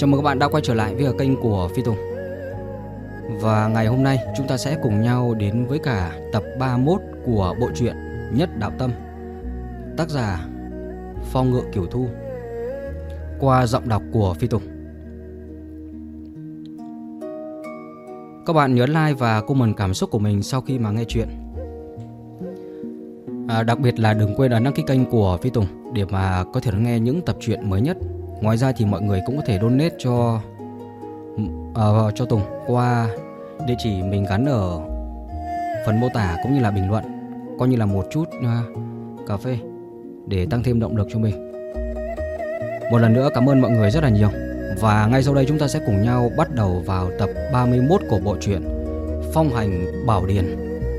Chào mừng các bạn đã quay trở lại với kênh của Phi Tùng. Và ngày hôm nay chúng ta sẽ cùng nhau đến với cả tập 31 của bộ truyện Nhất Đạo Tâm, tác giả Phong Ngựa Kiều Thu, qua giọng đọc của Phi Tùng. Các bạn nhớ like và comment cảm xúc của mình sau khi mà nghe chuyện. Đặc biệt là đừng quên ấn đăng ký kênh của Phi Tùng để mà có thể nghe những tập truyện mới nhất. Ngoài ra thì mọi người cũng có thể donate cho Tùng qua địa chỉ mình gắn ở phần mô tả cũng như là bình luận, coi như là một chút cà phê để tăng thêm động lực cho mình. Một lần nữa cảm ơn mọi người rất là nhiều. Và ngay sau đây chúng ta sẽ cùng nhau bắt đầu vào tập 31 của bộ truyện Phong Hành Bảo Điền.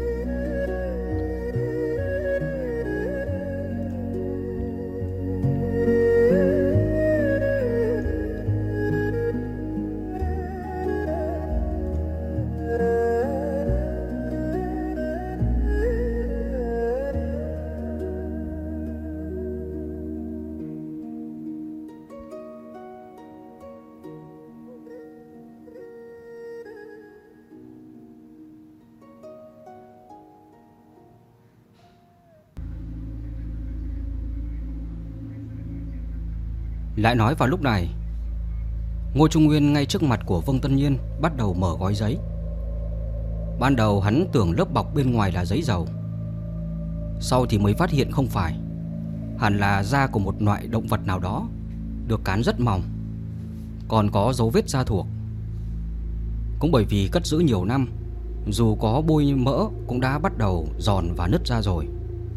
Lại nói vào lúc này, Ngô Trung Nguyên ngay trước mặt của Vương Tân Nhiên bắt đầu mở gói giấy. Ban đầu hắn tưởng lớp bọc bên ngoài là giấy dầu, sau thì mới phát hiện không phải, hẳn là da của một loại động vật nào đó, được cán rất mỏng, còn có dấu vết da thuộc. Cũng bởi vì cất giữ nhiều năm, dù có bôi mỡ cũng đã bắt đầu giòn và nứt ra rồi.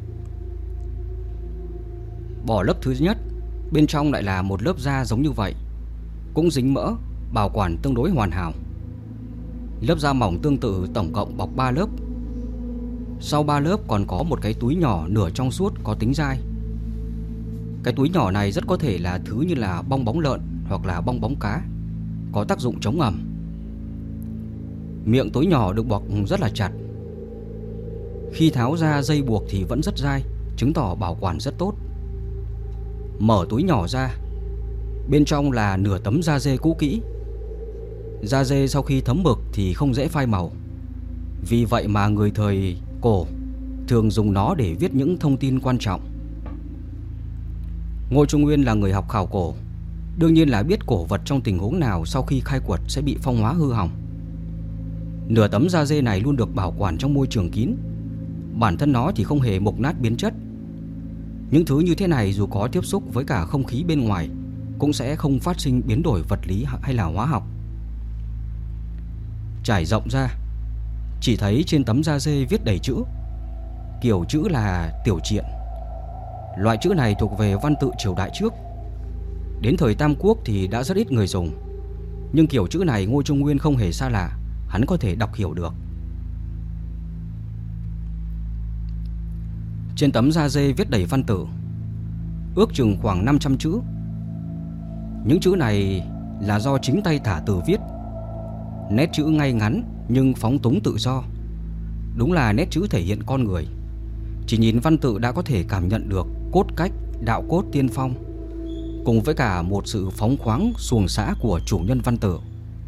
Bỏ lớp thứ nhất, bên trong lại là một lớp da giống như vậy, cũng dính mỡ, bảo quản tương đối hoàn hảo. Lớp da mỏng tương tự tổng cộng bọc 3 lớp. Sau 3 lớp còn có một cái túi nhỏ nửa trong suốt có tính dai. Cái túi nhỏ này rất có thể là thứ như là bong bóng lợn hoặc là bong bóng cá, có tác dụng chống ẩm. Miệng túi nhỏ được buộc rất là chặt. Khi tháo ra dây buộc thì vẫn rất dai, chứng tỏ bảo quản rất tốt. Mở túi nhỏ ra, bên trong là nửa tấm da dê cũ kỹ. Da dê sau khi thấm mực thì không dễ phai màu, vì vậy mà người thời cổ thường dùng nó để viết những thông tin quan trọng. Ngô Trung Nguyên là người học khảo cổ, đương nhiên là biết cổ vật trong tình huống nào sau khi khai quật sẽ bị phong hóa hư hỏng. Nửa tấm da dê này luôn được bảo quản trong môi trường kín, bản thân nó thì không hề mục nát biến chất. Những thứ như thế này dù có tiếp xúc với cả không khí bên ngoài cũng sẽ không phát sinh biến đổi vật lý hay là hóa học. Trải rộng ra, chỉ thấy trên tấm da dê viết đầy chữ. Kiểu chữ là tiểu triện. Loại chữ này thuộc về văn tự triều đại trước. Đến thời Tam Quốc thì đã rất ít người dùng, nhưng kiểu chữ này Ngô Trung Nguyên không hề xa lạ, hắn có thể đọc hiểu được. Trên tấm da dê viết đầy văn tự, ước chừng khoảng 500 chữ. Những chữ này là do chính tay Thả Từ viết. Nét chữ ngay ngắn nhưng phóng túng tự do, đúng là nét chữ thể hiện con người. Chỉ nhìn văn tự đã có thể cảm nhận được cốt cách, đạo cốt tiên phong, cùng với cả một sự phóng khoáng xuồng xã của chủ nhân văn tự.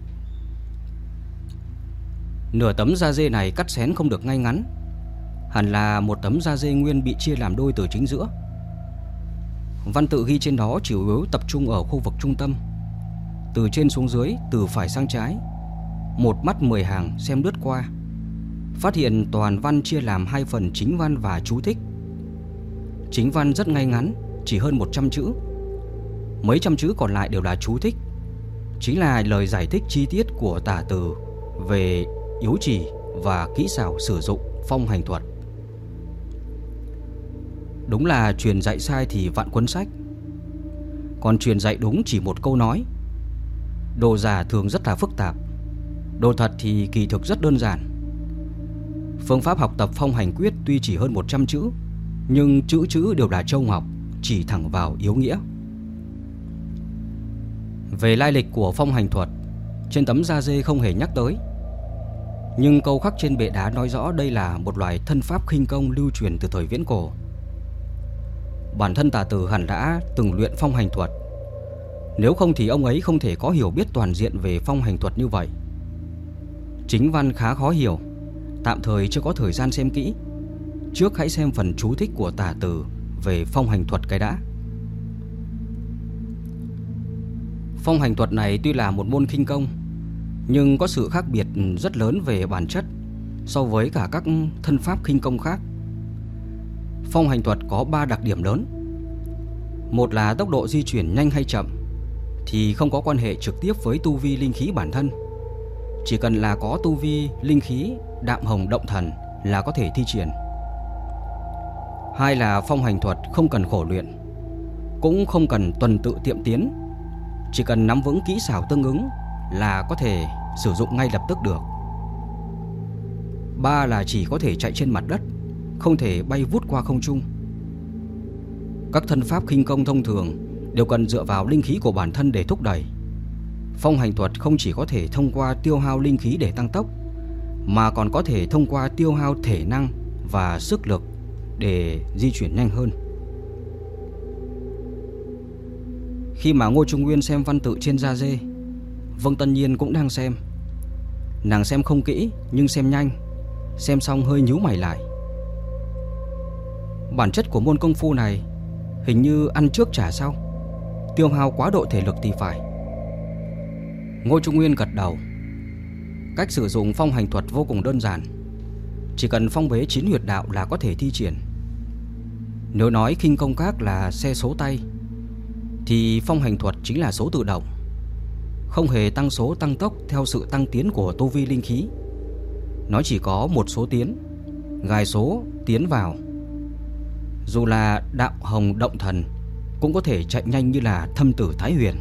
Nửa tấm da dê này cắt xén không được ngay ngắn, hẳn là một tấm da dê nguyên bị chia làm đôi từ chính giữa. Văn tự ghi trên đó chủ yếu tập trung ở khu vực trung tâm, từ trên xuống dưới, từ phải sang trái. Một mắt 10 hàng xem lướt qua, phát hiện toàn văn chia làm 2 phần chính văn và chú thích. Chính văn rất ngay ngắn, chỉ hơn 100 chữ. Mấy trăm chữ còn lại đều là chú thích, chính là lời giải thích chi tiết của Tả Từ về yếu chỉ và kỹ xảo sử dụng phong hành thuật. Đúng là truyền dạy sai thì vạn cuốn sách, còn truyền dạy đúng chỉ một câu nói. Đồ giả thường rất là phức tạp, đồ thật thì kỳ thực rất đơn giản. Phương pháp học tập phong hành quyết tuy chỉ hơn 100 chữ, nhưng chữ chữ đều là châu ngọc, chỉ thẳng vào yếu nghĩa. Về lai lịch của phong hành thuật, trên tấm da dê không hề nhắc tới, nhưng câu khắc trên bệ đá nói rõ đây là một loại thân pháp khinh công lưu truyền từ thời viễn cổ. Bản thân Tả Từ hẳn đã từng luyện phong hành thuật, Nếu không thì ông ấy không thể có hiểu biết toàn diện về phong hành thuật như vậy. Chính văn khá khó hiểu, tạm thời chưa có thời gian xem kỹ. Trước hãy xem phần chú thích của tả tử về phong hành thuật cái đã. Phong hành thuật này tuy là một môn khinh công, nhưng có sự khác biệt rất lớn về bản chất so với cả các thân pháp khinh công khác. Phong hành thuật có 3 đặc điểm lớn. Một là tốc độ di chuyển nhanh hay chậm thì không có quan hệ trực tiếp với tu vi linh khí bản thân. Chỉ cần là có tu vi linh khí đạm hồng động thần là có thể thi triển. Hai là phong hành thuật không cần khổ luyện, cũng không cần tuần tự tiệm tiến, chỉ cần nắm vững kỹ xảo tương ứng là có thể sử dụng ngay lập tức được. Ba là chỉ có thể chạy trên mặt đất, không thể bay vút qua không trung. Các thân pháp khinh công thông thường đều cần dựa vào linh khí của bản thân để thúc đẩy. Phong hành thuật không chỉ có thể thông qua tiêu hao linh khí để tăng tốc, mà còn có thể thông qua tiêu hao thể năng và sức lực để di chuyển nhanh hơn. Khi mà Ngô Trung Nguyên xem văn tự trên da dê, Vâng Tân Nhiên cũng đang xem. Nàng xem không kỹ nhưng xem nhanh, xem xong hơi nhíu mày lại. Bản chất của môn công phu này hình như ăn trước trả sau, tiêu hao quá độ thể lực thì phải. Ngô Trung Nguyên gật đầu. Cách sử dụng phong hành thuật vô cùng đơn giản, chỉ cần phong bế 9 huyệt đạo là có thể thi triển. Nếu nói khinh công các là xe số tay, thì phong hành thuật chính là số tự động, không hề tăng số tăng tốc theo sự tăng tiến của tu vi linh khí. Nó chỉ có một số tiến, gài số tiến vào. Dù là đạo hồng động thần cũng có thể chạy nhanh như là thâm tử Thái Huyền.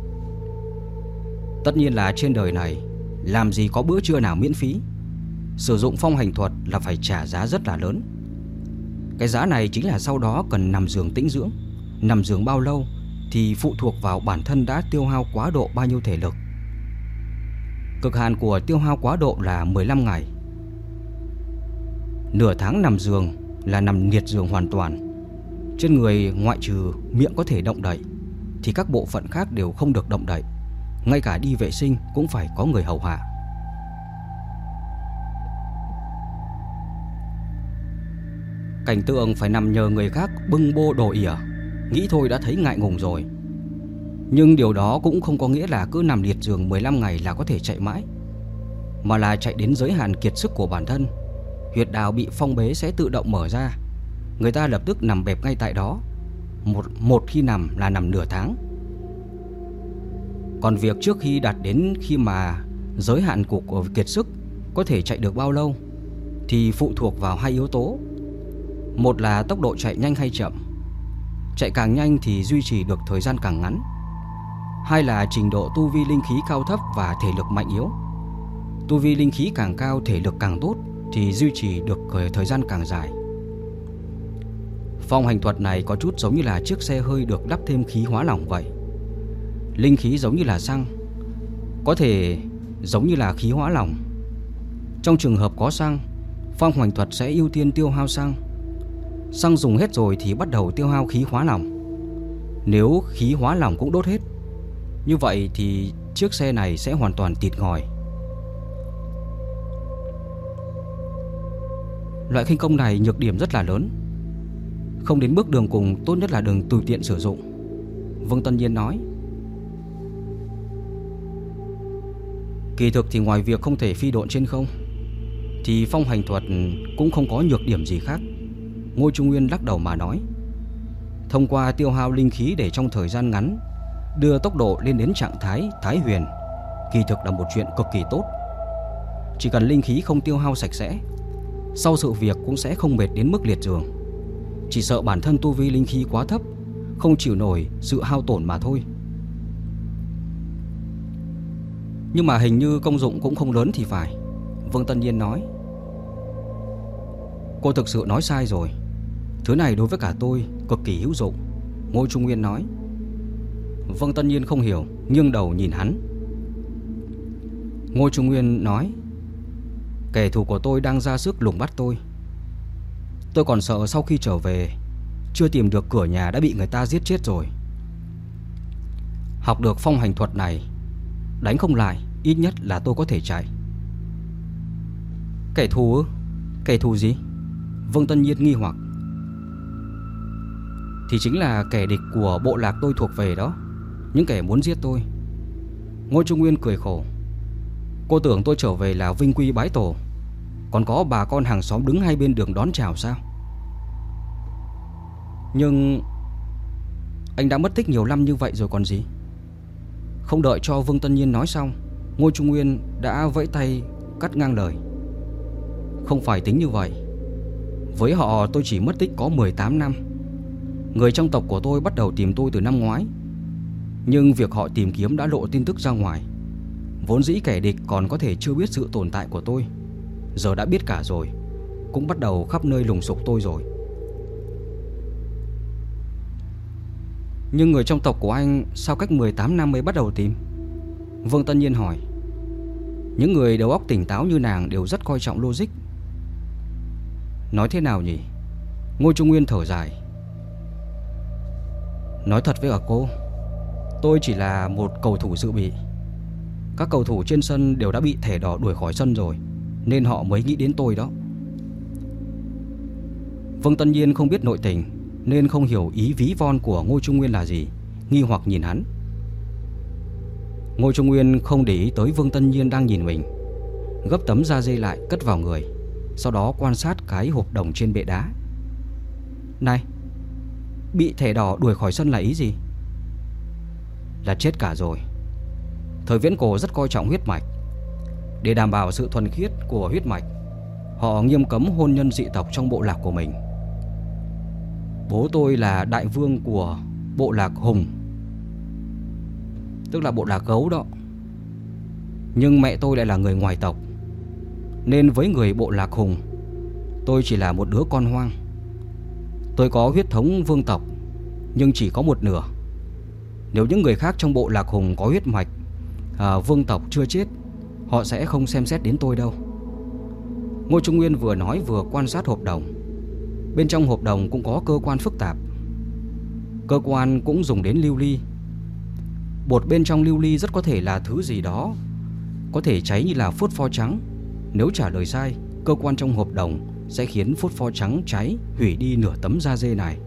Tất nhiên là trên đời này làm gì có bữa trưa nào miễn phí. Sử dụng phong hành thuật là phải trả giá rất là lớn. Cái giá này chính là sau đó cần nằm giường tĩnh dưỡng. Nằm giường bao lâu thì phụ thuộc vào bản thân đã tiêu hao quá độ bao nhiêu thể lực. Cực hạn của tiêu hao quá độ là 15 ngày. Nửa tháng nằm giường là nằm liệt giường hoàn toàn. Trên người ngoại trừ miệng có thể động đậy thì các bộ phận khác đều không được động đậy. Ngay cả đi vệ sinh cũng phải có người hầu hạ. Cảnh tượng phải nằm nhờ người khác bưng bô đồ ỉa, nghĩ thôi đã thấy ngại ngùng rồi. Nhưng điều đó cũng không có nghĩa là cứ nằm liệt giường 15 ngày là có thể chạy mãi, mà là chạy đến giới hạn kiệt sức của bản thân. Huyệt đạo bị phong bế sẽ tự động mở ra, người ta lập tức nằm bẹp ngay tại đó. Một khi nằm là nằm nửa tháng. Còn việc trước khi đạt đến khi mà giới hạn của kiệt sức có thể chạy được bao lâu thì phụ thuộc vào hai yếu tố. Một là tốc độ chạy nhanh hay chậm, chạy càng nhanh thì duy trì được thời gian càng ngắn. Hai là trình độ tu vi linh khí cao thấp và thể lực mạnh yếu. Tu vi linh khí càng cao, thể lực càng tốt thì duy trì được thời gian càng dài. Phong hành thuật này có chút giống như là chiếc xe hơi được đắp thêm khí hóa lỏng vậy. Linh khí giống như là xăng, có thể giống như là khí hóa lỏng. Trong trường hợp có xăng, phong hành thuật sẽ ưu tiên tiêu hao xăng. Xăng dùng hết rồi thì bắt đầu tiêu hao khí hóa lỏng. Nếu khí hóa lỏng cũng đốt hết, như vậy thì chiếc xe này sẽ hoàn toàn tịt ngòi. Loại khinh công này nhược điểm rất là lớn, không đến bước đường cùng, tốt nhất là đừng tùy tiện sử dụng. Vương Tân Nhiên nói. Kỳ thực thì ngoài việc không thể phi độn trên không thì phong hành thuật cũng không có nhược điểm gì khác. Ngô Trung Nguyên lắc đầu mà nói. Thông qua tiêu hao linh khí để trong thời gian ngắn đưa tốc độ lên đến trạng thái Thái Huyền, kỳ thực là một chuyện cực kỳ tốt. Chỉ cần linh khí không tiêu hao sạch sẽ, sau sự việc cũng sẽ không mệt đến mức liệt giường. Chỉ sợ bản thân tu vi linh khí quá thấp, không chịu nổi sự hao tổn mà thôi. Nhưng mà hình như công dụng cũng không lớn thì phải, Vương Tân Nhiên nói. Cô thực sự nói sai rồi, thứ này đối với cả tôi cực kỳ hữu dụng, Ngô Trung Nguyên nói. Vương Tân Nhiên không hiểu, nghiêng đầu nhìn hắn. Ngô Trung Nguyên nói. Kẻ thù của tôi đang ra sức lùng bắt tôi. Tôi còn sợ sau khi trở về chưa tìm được cửa nhà đã bị người ta giết chết rồi. Học được phong hành thuật này, đánh không lại, ít nhất là tôi có thể chạy. Kẻ thù ư? Kẻ thù gì? Vương Tân Nhiên nghi hoặc. Thì chính là kẻ địch của bộ lạc tôi thuộc về đó, những kẻ muốn giết tôi. Ngô Trung Nguyên cười khổ. Cô tưởng tôi trở về là vinh quy bái tổ, còn có bà con hàng xóm đứng hai bên đường đón chào sao? Nhưng anh đã mất tích nhiều năm như vậy rồi còn gì. Không đợi cho Vương Tân Nhiên nói xong, Ngô Trung Nguyên đã vẫy tay cắt ngang lời. Không phải tính như vậy. Với họ tôi chỉ mất tích có 18 năm. Người trong tộc của tôi bắt đầu tìm tôi từ năm ngoái, nhưng việc họ tìm kiếm đã lộ tin tức ra ngoài. Vốn dĩ kẻ địch còn có thể chưa biết sự tồn tại của tôi, giờ đã biết cả rồi, cũng bắt đầu khắp nơi lùng sục tôi rồi. Nhưng người trong tộc của anh sao cách 18 năm mới bắt đầu tìm? Vương Tân Nhiên hỏi. Những người đầu óc tỉnh táo như nàng đều rất coi trọng logic. Nói thế nào nhỉ? Ngô Trung Nguyên thở dài. Nói thật với cô, tôi chỉ là một cầu thủ dự bị. Các cầu thủ trên sân đều đã bị thẻ đỏ đuổi khỏi sân rồi, nên họ mới nghĩ đến tôi đó. Vương Tân Nhiên không biết nội tình, nên không hiểu ý ví von của Ngô Trung Nguyên là gì, nghi hoặc nhìn hắn. Ngô Trung Nguyên không để ý tới Vương Tân Nhiên đang nhìn mình, gấp tấm da dê lại cất vào người, sau đó quan sát cái hộp đồng trên bệ đá. Này, bị thẻ đỏ đuổi khỏi sân là ý gì? Là chết cả rồi. Thời viễn cổ rất coi trọng huyết mạch. Để đảm bảo sự thuần khiết của huyết mạch, họ nghiêm cấm hôn nhân dị tộc trong bộ lạc của mình. Bố tôi là đại vương của bộ lạc Hùng, tức là bộ lạc gấu đó. Nhưng mẹ tôi lại là người ngoài tộc, nên với người bộ lạc Hùng, tôi chỉ là một đứa con hoang. Tôi có huyết thống vương tộc, nhưng chỉ có một nửa. Nếu những người khác trong bộ lạc Hùng có huyết mạch vương tộc chưa chết, họ sẽ không xem xét đến tôi đâu. Ngô Trung Nguyên vừa nói vừa quan sát hộp đồng. Bên trong hộp đồng cũng có cơ quan phức tạp. Cơ quan cũng dùng đến lưu ly. Bột bên trong lưu ly rất có thể là thứ gì đó có thể cháy như là phốt pho trắng. Nếu trả lời sai, cơ quan trong hộp đồng sẽ khiến phốt pho trắng cháy, hủy đi nửa tấm da dê này.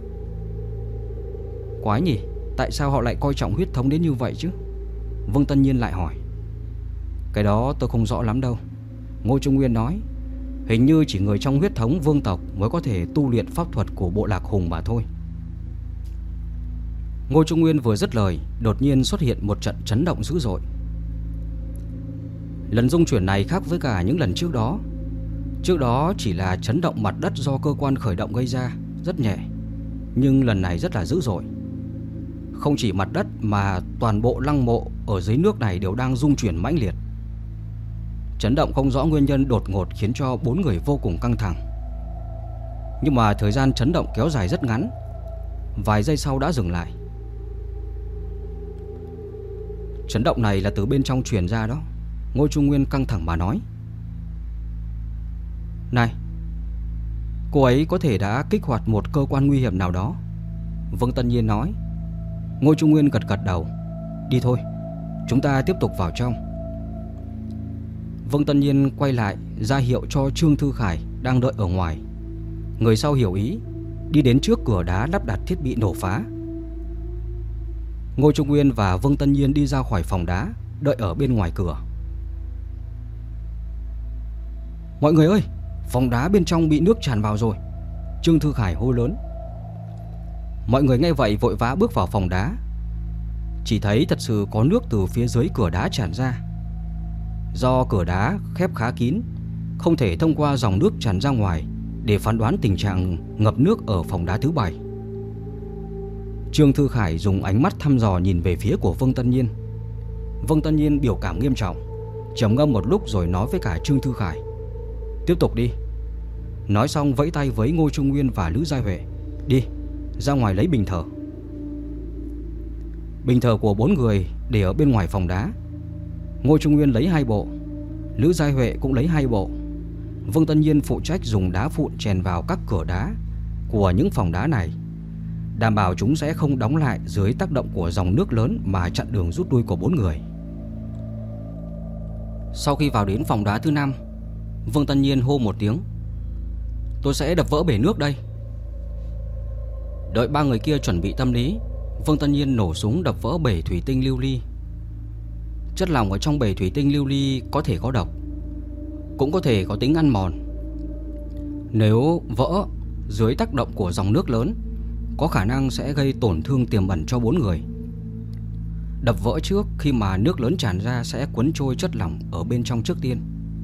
Quái nhỉ, tại sao họ lại coi trọng huyết thống đến như vậy chứ? Vương Tân Nhiên lại hỏi. Cái đó tôi không rõ lắm đâu. Ngô Trung Nguyên nói, hình như chỉ người trong huyết thống vương tộc mới có thể tu luyện pháp thuật của bộ lạc Hùng mà thôi. Ngô Trung Nguyên vừa dứt lời, đột nhiên xuất hiện một trận chấn động dữ dội. Lần rung chuyển này khác với cả những lần trước đó. Trước đó chỉ là chấn động mặt đất do cơ quan khởi động gây ra, rất nhẹ. Nhưng lần này rất là dữ dội. Không chỉ mặt đất mà toàn bộ lăng mộ ở dưới nước này đều đang rung chuyển mãnh liệt. Chấn động không rõ nguyên nhân đột ngột khiến cho 4 người vô cùng căng thẳng. Nhưng mà thời gian chấn động kéo dài rất ngắn, vài giây sau đã dừng lại. Chấn động này là từ bên trong truyền ra đó. Ngô Trung Nguyên căng thẳng mà nói. Này, cô ấy có thể đã kích hoạt một cơ quan nguy hiểm nào đó. Vương Tân Nhiên nói. Ngô Trung Nguyên gật gật đầu. Đi thôi, chúng ta tiếp tục vào trong. Vương Tân Nhiên quay lại ra hiệu cho Trương Thư Khải đang đợi ở ngoài. Người sau hiểu ý, đi đến trước cửa đá lắp đặt thiết bị nổ phá. Ngô Trung Nguyên và Vương Tân Nhiên đi ra khỏi phòng đá, đợi ở bên ngoài cửa. Mọi người ơi, phòng đá bên trong bị nước tràn vào rồi, Trương Thư Khải hô lớn. Mọi người nghe vậy vội vã bước vào phòng đá. Chỉ thấy thật sự có nước từ phía dưới cửa đá tràn ra. Do cửa đá khép khá kín, không thể thông qua dòng nước tràn ra ngoài để phán đoán tình trạng ngập nước ở phòng đá thứ 7. Trương Thư Khải dùng ánh mắt thăm dò nhìn về phía của Vương Tân Nhiên. Vương Tân Nhiên biểu cảm nghiêm trọng, trầm ngâm một lúc rồi nói với cả Trương Thư Khải. Tiếp tục đi. Nói xong vẫy tay với Ngô Trung Nguyên và Lữ Giai Huệ. Đi, ra ngoài lấy bình thờ. Bình thờ của 4 người để ở bên ngoài phòng đá. Ngô Trung Nguyên lấy 2 bộ, Lữ Giai Huệ cũng lấy 2 bộ. Vương Tân Nhiên phụ trách dùng đá vụn chèn vào các cửa đá của những phòng đá này, đảm bảo chúng sẽ không đóng lại dưới tác động của dòng nước lớn mà chặn đường rút lui của 4 người. Sau khi vào đến phòng đá thứ 5, Vương Tân Nhiên hô một tiếng: "Tôi sẽ đập vỡ bể nước đây." Đợi 3 người kia chuẩn bị tâm lý, Vương Tân Nhiên nổ súng đập vỡ bể thủy tinh lưu ly. Chất lỏng ở trong bể thủy tinh lưu ly có thể có độc, cũng có thể có tính ăn mòn. Nếu vỡ dưới tác động của dòng nước lớn, có khả năng sẽ gây tổn thương tiềm ẩn cho 4 người. Đập vỡ trước, khi mà nước lớn tràn ra sẽ cuốn trôi chất lỏng ở bên trong trước tiên.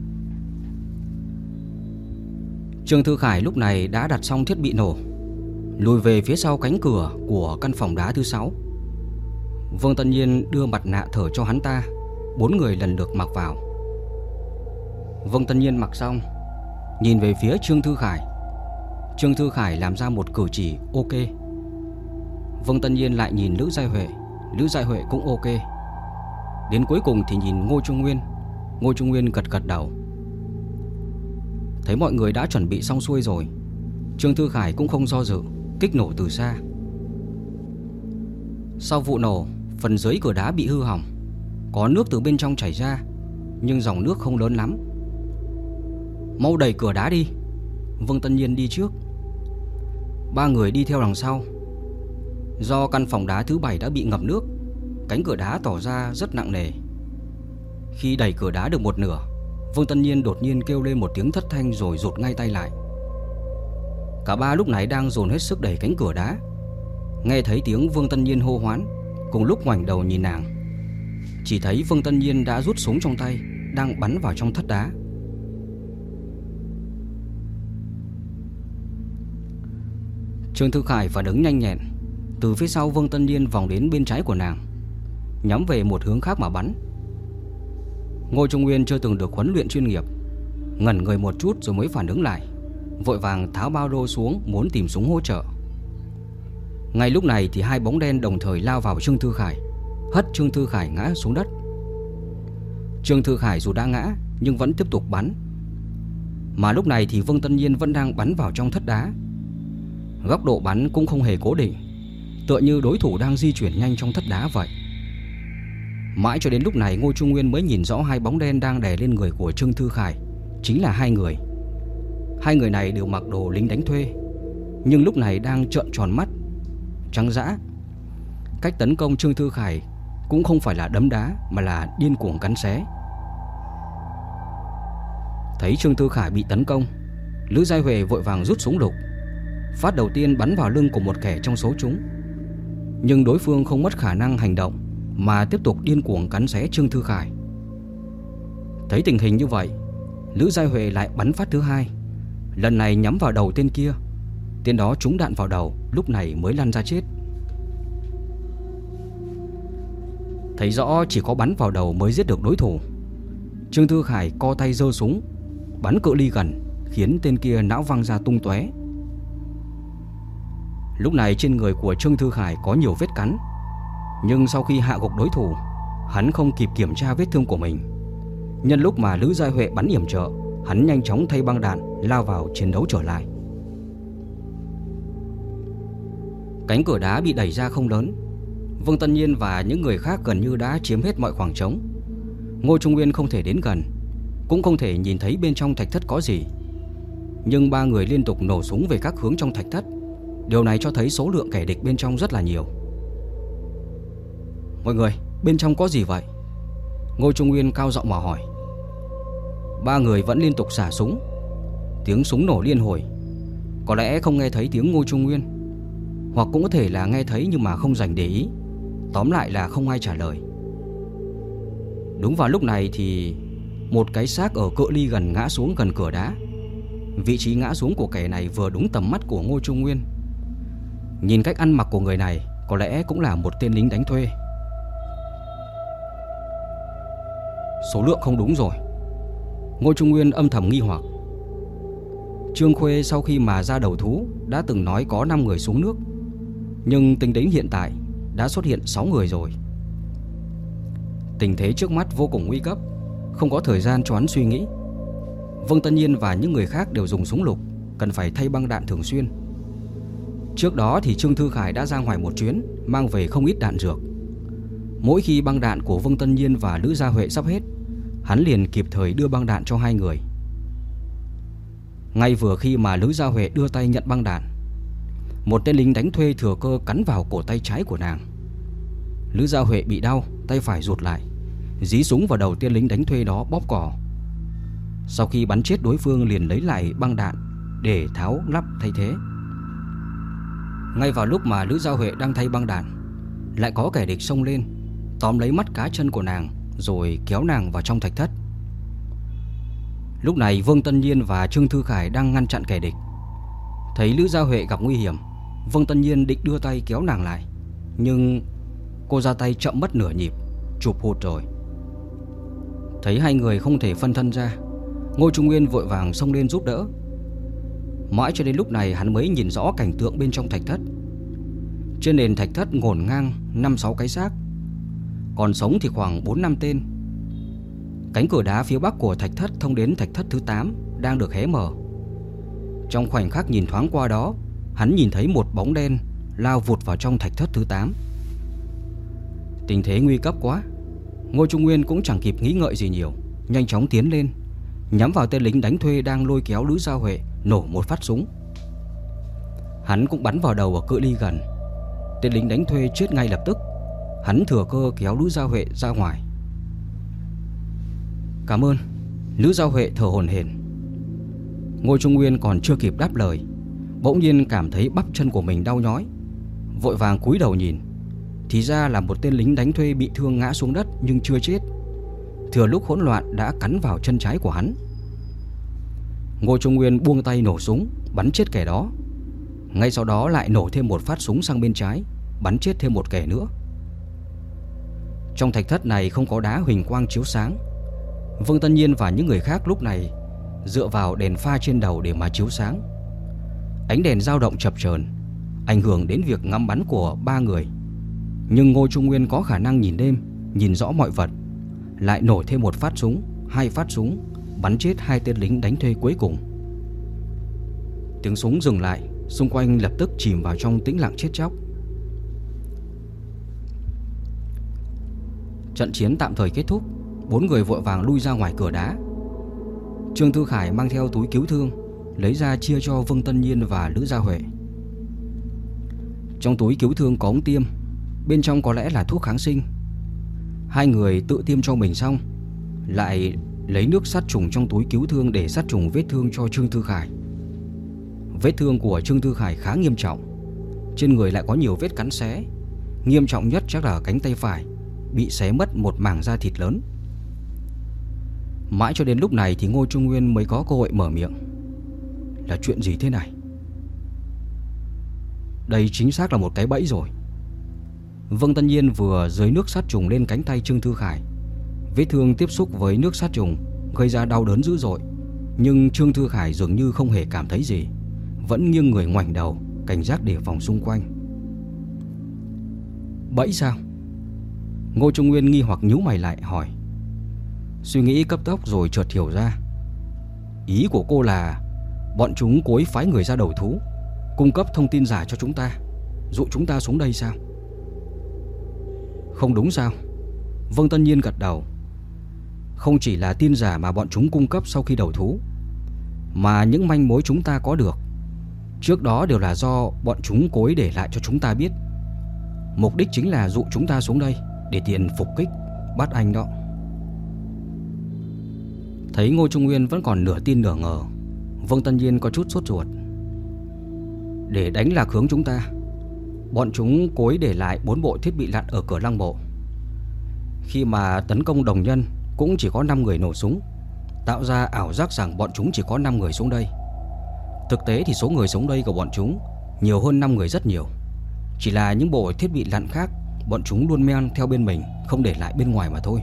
Trương Thư Khải lúc này đã đặt xong thiết bị nổ, lùi về phía sau cánh cửa của căn phòng đá thứ 6. Vương Tân Nhiên đưa mặt nạ thở cho hắn ta. 4 người lần lượt mặc vào. Vương Tân Nhiên mặc xong, nhìn về phía Trương Thư Khải. Trương Thư Khải làm ra một cử chỉ ok. Vương Tân Nhiên lại nhìn Lữ Giai Huệ. Lữ Giai Huệ cũng ok. Đến cuối cùng thì nhìn Ngô Trung Nguyên. Ngô Trung Nguyên gật gật đầu. Thấy mọi người đã chuẩn bị xong xuôi rồi, Trương Thư Khải cũng không do dự, kích nổ từ xa. Sau vụ nổ, phần dưới cửa đá bị hư hỏng, có nước từ bên trong chảy ra, nhưng dòng nước không lớn lắm. "Mau đẩy cửa đá đi." Vương Tân Nhiên đi trước, 3 người đi theo đằng sau. Do căn phòng đá thứ 7 đã bị ngập nước, cánh cửa đá tỏ ra rất nặng nề. Khi đẩy cửa đá được một nửa, Vương Tân Nhiên đột nhiên kêu lên một tiếng thất thanh rồi rụt ngay tay lại. Cả 3 lúc này đang dồn hết sức đẩy cánh cửa đá. Nghe thấy tiếng Vương Tân Nhiên hô hoán, cùng lúc ngoảnh đầu nhìn nàng, chỉ thấy Vương Tân Nhiên đã rút súng trong tay, đang bắn vào trong thất đá. Trương Thư Khải phản ứng nhanh nhẹn, từ phía sau Vương Tân Nhiên vòng đến bên trái của nàng, nhắm về một hướng khác mà bắn. Ngô Trung Nguyên chưa từng được huấn luyện chuyên nghiệp, ngẩn người một chút rồi mới phản ứng lại, vội vàng tháo ba lô xuống muốn tìm súng hỗ trợ. Ngay lúc này thì 2 bóng đen đồng thời lao vào Trương Thư Khải, hất Trương Thư Khải ngã xuống đất. Trương Thư Khải dù đã ngã nhưng vẫn tiếp tục bắn. Mà lúc này thì Vương Tân Nhiên vẫn đang bắn vào trong thất đá. Góc độ bắn cũng không hề cố định, tựa như đối thủ đang di chuyển nhanh trong thất đá vậy. Mãi cho đến lúc này Ngô Trung Nguyên mới nhìn rõ 2 bóng đen đang đè lên người của Trương Thư Khải chính là 2 người. 2 người này đều mặc đồ lính đánh thuê, nhưng lúc này đang trợn tròn mắt, trắng dã. Cách tấn công Trương Thư Khải cũng không phải là đấm đá mà là điên cuồng cắn xé. Thấy Trương Thư Khải bị tấn công, Lữ Giai Huệ vội vàng rút súng lục, phát đầu tiên bắn vào lưng của một kẻ trong số chúng. Nhưng đối phương không mất khả năng hành động mà tiếp tục điên cuồng cắn xé Trương Thư Khải. Thấy tình hình như vậy, Lữ Giai Huệ lại bắn phát thứ 2, lần này nhắm vào đầu tên kia. Tên đó trúng đạn vào đầu, lúc này mới lăn ra chết. Thấy rõ chỉ có bắn vào đầu mới giết được đối thủ, Trương Thư Khải co tay giơ súng bắn cự ly gần, khiến tên kia não văng ra tung tóe. Lúc này trên người của Trương Thư Khải có nhiều vết cắn, nhưng sau khi hạ gục đối thủ, hắn không kịp kiểm tra vết thương của mình. Nhân lúc mà Lữ Giai Huệ bắn yểm trợ, hắn nhanh chóng thay băng đạn, lao vào chiến đấu trở lại. Cánh cửa đá bị đẩy ra không lớn. Vương Tân Nhiên và những người khác gần như đã chiếm hết mọi khoảng trống. Ngô Trung Nguyên không thể đến gần, cũng không thể nhìn thấy bên trong thạch thất có gì. Nhưng 3 người liên tục nổ súng về các hướng trong thạch thất. Điều này cho thấy số lượng kẻ địch bên trong rất là nhiều. "Mọi người, bên trong có gì vậy?" Ngô Trung Nguyên cao giọng mà hỏi. 3 người vẫn liên tục xả súng. Tiếng súng nổ liên hồi. Có lẽ không nghe thấy tiếng Ngô Trung Nguyên, hoặc cũng có thể là nghe thấy nhưng mà không dành để ý. Tóm lại là không ai trả lời. Đúng vào lúc này thì một cái xác ở cự ly gần ngã xuống gần cửa đá. Vị trí ngã xuống của kẻ này vừa đúng tầm mắt của Ngô Trung Nguyên. Nhìn cách ăn mặc của người này, có lẽ cũng là một tên lính đánh thuê. Số lượng không đúng rồi. Ngô Trung Nguyên âm thầm nghi hoặc. Trương Khuê sau khi mà ra đầu thú đã từng nói có 5 người xuống nước, nhưng tính đến hiện tại đã xuất hiện 6 người rồi. Tình thế trước mắt vô cùng nguy cấp, không có thời gian cho hắn suy nghĩ. Vương Tân Nhiên và những người khác đều dùng súng lục, cần phải thay băng đạn thường xuyên. Trước đó thì Trương Thư Khải đã ra ngoài một chuyến, mang về không ít đạn dược. Mỗi khi băng đạn của Vương Tân Nhiên và Lữ Gia Huệ sắp hết, hắn liền kịp thời đưa băng đạn cho hai người. Ngay vừa khi mà Lữ Gia Huệ đưa tay nhận băng đạn, một tên lính đánh thuê thừa cơ cắn vào cổ tay trái của nàng. Lữ Gia Huệ bị đau, tay phải rụt lại, dí súng vào đầu tên lính đánh thuê đó bóp cò. Sau khi bắn chết đối phương liền lấy lại băng đạn để tháo lắp thay thế. Ngay vào lúc mà Lữ Gia Huệ đang thay băng đạn, lại có kẻ địch xông lên, tóm lấy mắt cá chân của nàng rồi kéo nàng vào trong thạch thất. Lúc này Vương Tân Nhiên và Trương Thư Khải đang ngăn chặn kẻ địch. Thấy Lữ Gia Huệ gặp nguy hiểm, Vương Tân Nhiên định đưa tay kéo nàng lại, nhưng cô ra tay chậm mất nửa nhịp, chụp hụt rồi. Thấy hai người không thể phân thân ra, Ngô Trung Nguyên vội vàng xông lên giúp đỡ. Mãi cho đến lúc này hắn mới nhìn rõ cảnh tượng bên trong thạch thất. Trên nền thạch thất ngổn ngang 5-6 cái xác, còn sống thì khoảng 4-5 tên. Cánh cửa đá phía bắc của thạch thất thông đến thạch thất thứ 8 đang được hé mở. Trong khoảnh khắc nhìn thoáng qua đó, hắn nhìn thấy một bóng đen lao vụt vào trong thạch thất thứ 8. Tình thế nguy cấp quá, Ngô Trung Nguyên cũng chẳng kịp nghĩ ngợi gì nhiều, nhanh chóng tiến lên, nhắm vào tên lính đánh thuê đang lôi kéo Lữ Gia Huệ, nổ một phát súng. Hắn cũng bắn vào đầu ở cự ly gần. Tên lính đánh thuê chết ngay lập tức. Hắn thừa cơ kéo Lữ Gia Huệ ra ngoài. Cảm ơn. Lữ Gia Huệ thở hổn hển. Ngô Trung Nguyên còn chưa kịp đáp lời, bỗng nhiên cảm thấy bắp chân của mình đau nhói, vội vàng cúi đầu nhìn. Thì ra là một tên lính đánh thuê bị thương ngã xuống đất nhưng chưa chết, thừa lúc hỗn loạn đã cắn vào chân trái của hắn. Ngô Trung Nguyên buông tay nổ súng, bắn chết kẻ đó. Ngay sau đó lại nổ thêm một phát súng sang bên trái, bắn chết thêm một kẻ nữa. Trong thạch thất này không có đá huỳnh quang chiếu sáng. Vương Tân Nhiên và những người khác lúc này dựa vào đèn pha trên đầu để mà chiếu sáng. Ánh đèn dao động chập chờn, ảnh hưởng đến việc ngắm bắn của ba người. Nhưng Ngô Trung Nguyên có khả năng nhìn đêm, nhìn rõ mọi vật, lại nổ thêm một phát súng, 2 phát súng, bắn chết 2 tên lính đánh thuê cuối cùng. Tiếng súng dừng lại, xung quanh lập tức chìm vào trong tĩnh lặng chết chóc. Trận chiến tạm thời kết thúc, 4 người vội vàng lui ra ngoài cửa đá. Trương Thư Khải mang theo túi cứu thương, lấy ra chia cho Vương Tân Nhiên và Lữ Gia Huệ. Trong túi cứu thương có ống tiêm, bên trong có lẽ là thuốc kháng sinh. Hai người tự tiêm cho mình xong, lại lấy nước sát trùng trong túi cứu thương để sát trùng vết thương cho Trương Thư Khải. Vết thương của Trương Thư Khải khá nghiêm trọng, trên người lại có nhiều vết cắn xé. Nghiêm trọng nhất chắc là cánh tay phải, bị xé mất một mảng da thịt lớn. Mãi cho đến lúc này thì Ngô Trung Nguyên mới có cơ hội mở miệng. Là chuyện gì thế này? Đây chính xác là một cái bẫy rồi. Vương Tân Nhiên vừa dưới nước sát trùng lên cánh tay Trương Thư Khải. Vết thương tiếp xúc với nước sát trùng gây ra đau đớn dữ dội, nhưng Trương Thư Khải dường như không hề cảm thấy gì, vẫn nghiêng người ngoảnh đầu, cảnh giác đề phòng xung quanh. Bẫy sao? Ngô Trung Nguyên nghi hoặc nhíu mày lại hỏi. Suy nghĩ cấp tốc rồi chợt hiểu ra. Ý của cô là bọn chúng cố ý phái người ra đầu thú, cung cấp thông tin giả cho chúng ta, dụ chúng ta xuống đây sao? Không đúng sao? Vương Tân Nhiên gật đầu. Không chỉ là tin giả mà bọn chúng cung cấp sau khi đầu thú, mà những manh mối chúng ta có được trước đó đều là do bọn chúng cố ý để lại cho chúng ta biết. Mục đích chính là dụ chúng ta xuống đây để tiện phục kích, bắt anh đó. Thấy Ngô Trung Nguyên vẫn còn nửa tin nửa ngờ, Vương Tân Nhiên có chút sốt ruột. Để đánh lạc hướng chúng ta, bọn chúng cố ý để lại 4 bộ thiết bị lặn ở cửa lăng mộ. Khi mà tấn công đồng nhân cũng chỉ có 5 người nổ súng, tạo ra ảo giác rằng bọn chúng chỉ có 5 người xuống đây. Thực tế thì số người xuống đây của bọn chúng nhiều hơn 5 người rất nhiều. Chỉ là những bộ thiết bị lặn khác bọn chúng luôn mang theo bên mình, không để lại bên ngoài mà thôi.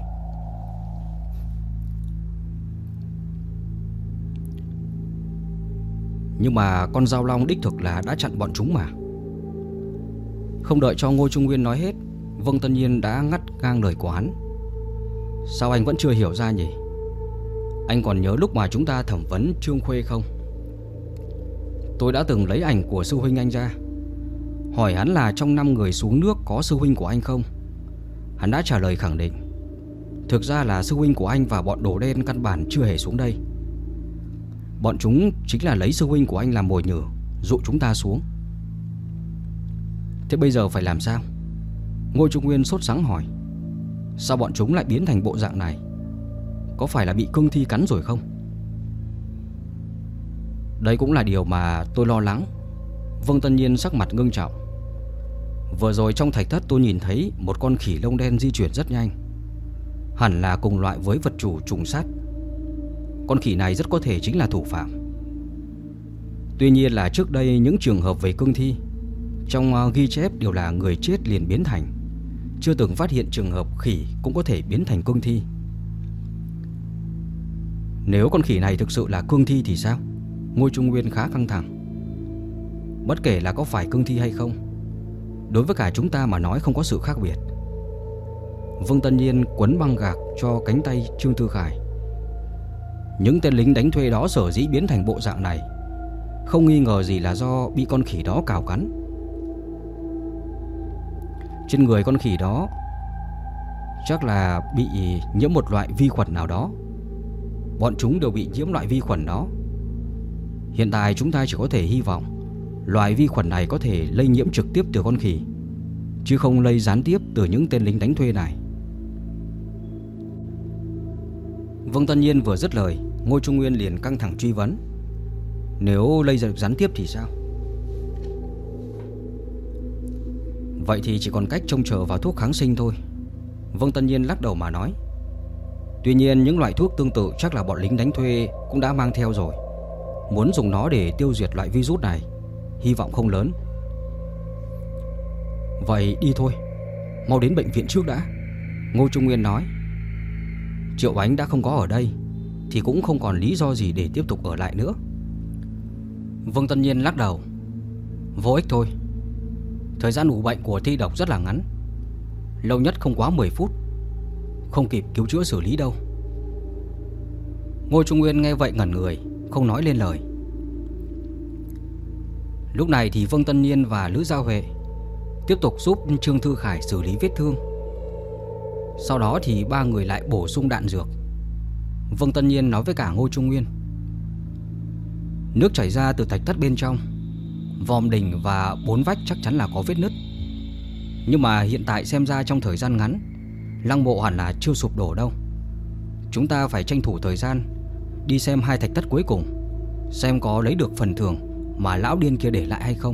Nhưng mà con dao long đích thực là đã chặn bọn chúng mà. Không đợi cho Ngô Trung Nguyên nói hết, Vương Tân Nhiên đã ngắt ngang lời của hắn. Sao anh vẫn chưa hiểu ra nhỉ? Anh còn nhớ lúc mà chúng ta thẩm vấn Trương Khuê không? Tôi đã từng lấy ảnh của sư huynh anh ra, hỏi hắn là trong 5 người xuống nước có sư huynh của anh không. Hắn đã trả lời khẳng định. Thực ra là sư huynh của anh và bọn đồ đen căn bản chưa hề xuống đây. Bọn chúng chính là lấy sư huynh của anh làm mồi nhử, dụ chúng ta xuống. Thế bây giờ phải làm sao? Ngô Trung Nguyên sốt sắng hỏi. Sao bọn chúng lại biến thành bộ dạng này? Có phải là bị cương thi cắn rồi không? Đây cũng là điều mà tôi lo lắng. Vương Tân Nhiên sắc mặt ngưng trọng. Vừa rồi trong thạch thất tôi nhìn thấy một con khỉ lông đen di chuyển rất nhanh. Hẳn là cùng loại với vật chủ trùng sát. Con khỉ này rất có thể chính là thủ phạm. Tuy nhiên là trước đây những trường hợp về cương thi trong ghi chép đều là người chết liền biến thành, chưa từng phát hiện trường hợp khỉ cũng có thể biến thành cương thi. Nếu con khỉ này thực sự là cương thi thì sao? Ngô Trung Nguyên khá căng thẳng. Bất kể là có phải cương thi hay không, đối với cả chúng ta mà nói không có sự khác biệt. Vương Tân Nhiên quấn băng gạc cho cánh tay Trương Thư Khải. Những tên lính đánh thuê đó sở dĩ biến thành bộ dạng này, không nghi ngờ gì là do bị con khỉ đó cào cắn. Trên người con khỉ đó chắc là bị nhiễm một loại vi khuẩn nào đó. Bọn chúng đều bị nhiễm loại vi khuẩn đó. Hiện tại chúng ta chỉ có thể hy vọng loại vi khuẩn này có thể lây nhiễm trực tiếp từ con khỉ, chứ không lây gián tiếp từ những tên lính đánh thuê này. Vương Tân Nhiên vừa dứt lời, Ngô Trung Nguyên liền căng thẳng truy vấn. Nếu lây được gián tiếp thì sao? Vậy thì chỉ còn cách trông chờ vào thuốc kháng sinh thôi. Vương Tân Nhiên lắc đầu mà nói. Tuy nhiên những loại thuốc tương tự chắc là bọn lính đánh thuê cũng đã mang theo rồi. Muốn dùng nó để tiêu diệt loại virus này, hy vọng không lớn. Vậy đi thôi, mau đến bệnh viện trước đã, Ngô Trung Nguyên nói. Triệu Ánh đã không có ở đây thì cũng không còn lý do gì để tiếp tục ở lại nữa. Vương Tân Nhiên lắc đầu. Vô ích thôi. Thời gian ủ bệnh của thi độc rất là ngắn, lâu nhất không quá 10 phút, không kịp cứu chữa xử lý đâu. Ngô Trung Nguyên nghe vậy ngẩn người, không nói lên lời. Lúc này thì Vương Tân Nhiên và Lữ Giao Huệ tiếp tục giúp Trương Thư Khải xử lý vết thương. Sau đó thì ba người lại bổ sung đạn dược. Vương Tân Nhiên nói với cả Ngô Trung Nguyên. Nước chảy ra từ thạch thất bên trong, vòm đỉnh và 4 vách chắc chắn là có vết nứt. Nhưng mà hiện tại xem ra trong thời gian ngắn, lăng mộ hẳn là chưa sụp đổ đâu. Chúng ta phải tranh thủ thời gian đi xem 2 thạch thất cuối cùng, xem có lấy được phần thưởng mà lão điên kia để lại hay không.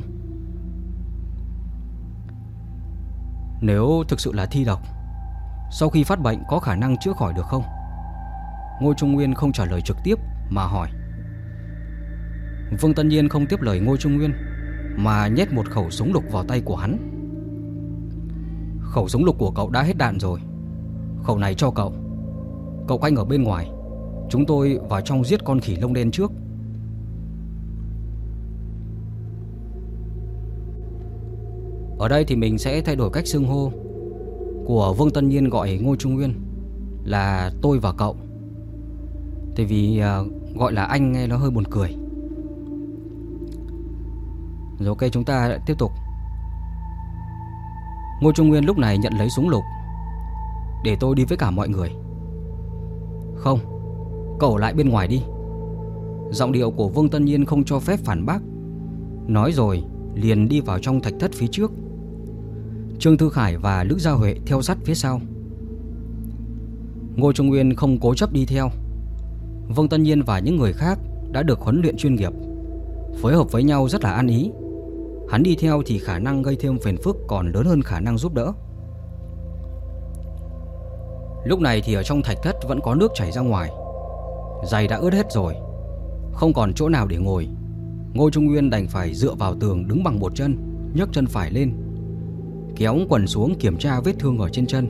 Nếu thực sự là thi độc, sau khi phát bệnh có khả năng chữa khỏi được không? Ngô Trung Nguyên không trả lời trực tiếp mà hỏi. Vương Tân Nhiên không tiếp lời Ngô Trung Nguyên mà nhét một khẩu súng lục vào tay của hắn. Khẩu súng lục của cậu đã hết đạn rồi, khẩu này cho cậu. Cậu canh ở bên ngoài, chúng tôi vào trong giết con khỉ lông đen trước. Ở đây thì mình sẽ thay đổi cách xưng hô của Vương Tân Nhiên gọi Ngô Trung Nguyên là tôi và cậu. Tại vì gọi là anh nghe nó hơi buồn cười. Rồi ok, chúng ta tiếp tục. Ngô Trung Nguyên lúc này nhận lấy súng lục. Để tôi đi với cả mọi người. Không, cậu ở lại bên ngoài đi. Giọng điệu của Vương Tân Nhiên không cho phép phản bác. Nói rồi liền đi vào trong thạch thất phía trước. Trương Thư Khải và Lữ Gia Huệ theo sát phía sau. Ngô Trung Nguyên không cố chấp đi theo. Vương Tân Nhiên và những người khác đã được huấn luyện chuyên nghiệp, phối hợp với nhau rất là ăn ý. Hắn đi theo thì khả năng gây thêm phiền phức còn lớn hơn khả năng giúp đỡ. Lúc này thì ở trong thạch thất vẫn có nước chảy ra ngoài. Giày đã ướt hết rồi, không còn chỗ nào để ngồi. Ngô Trung Nguyên đành phải dựa vào tường đứng bằng một chân, nhấc chân phải lên, kéo quần xuống kiểm tra vết thương ở trên chân.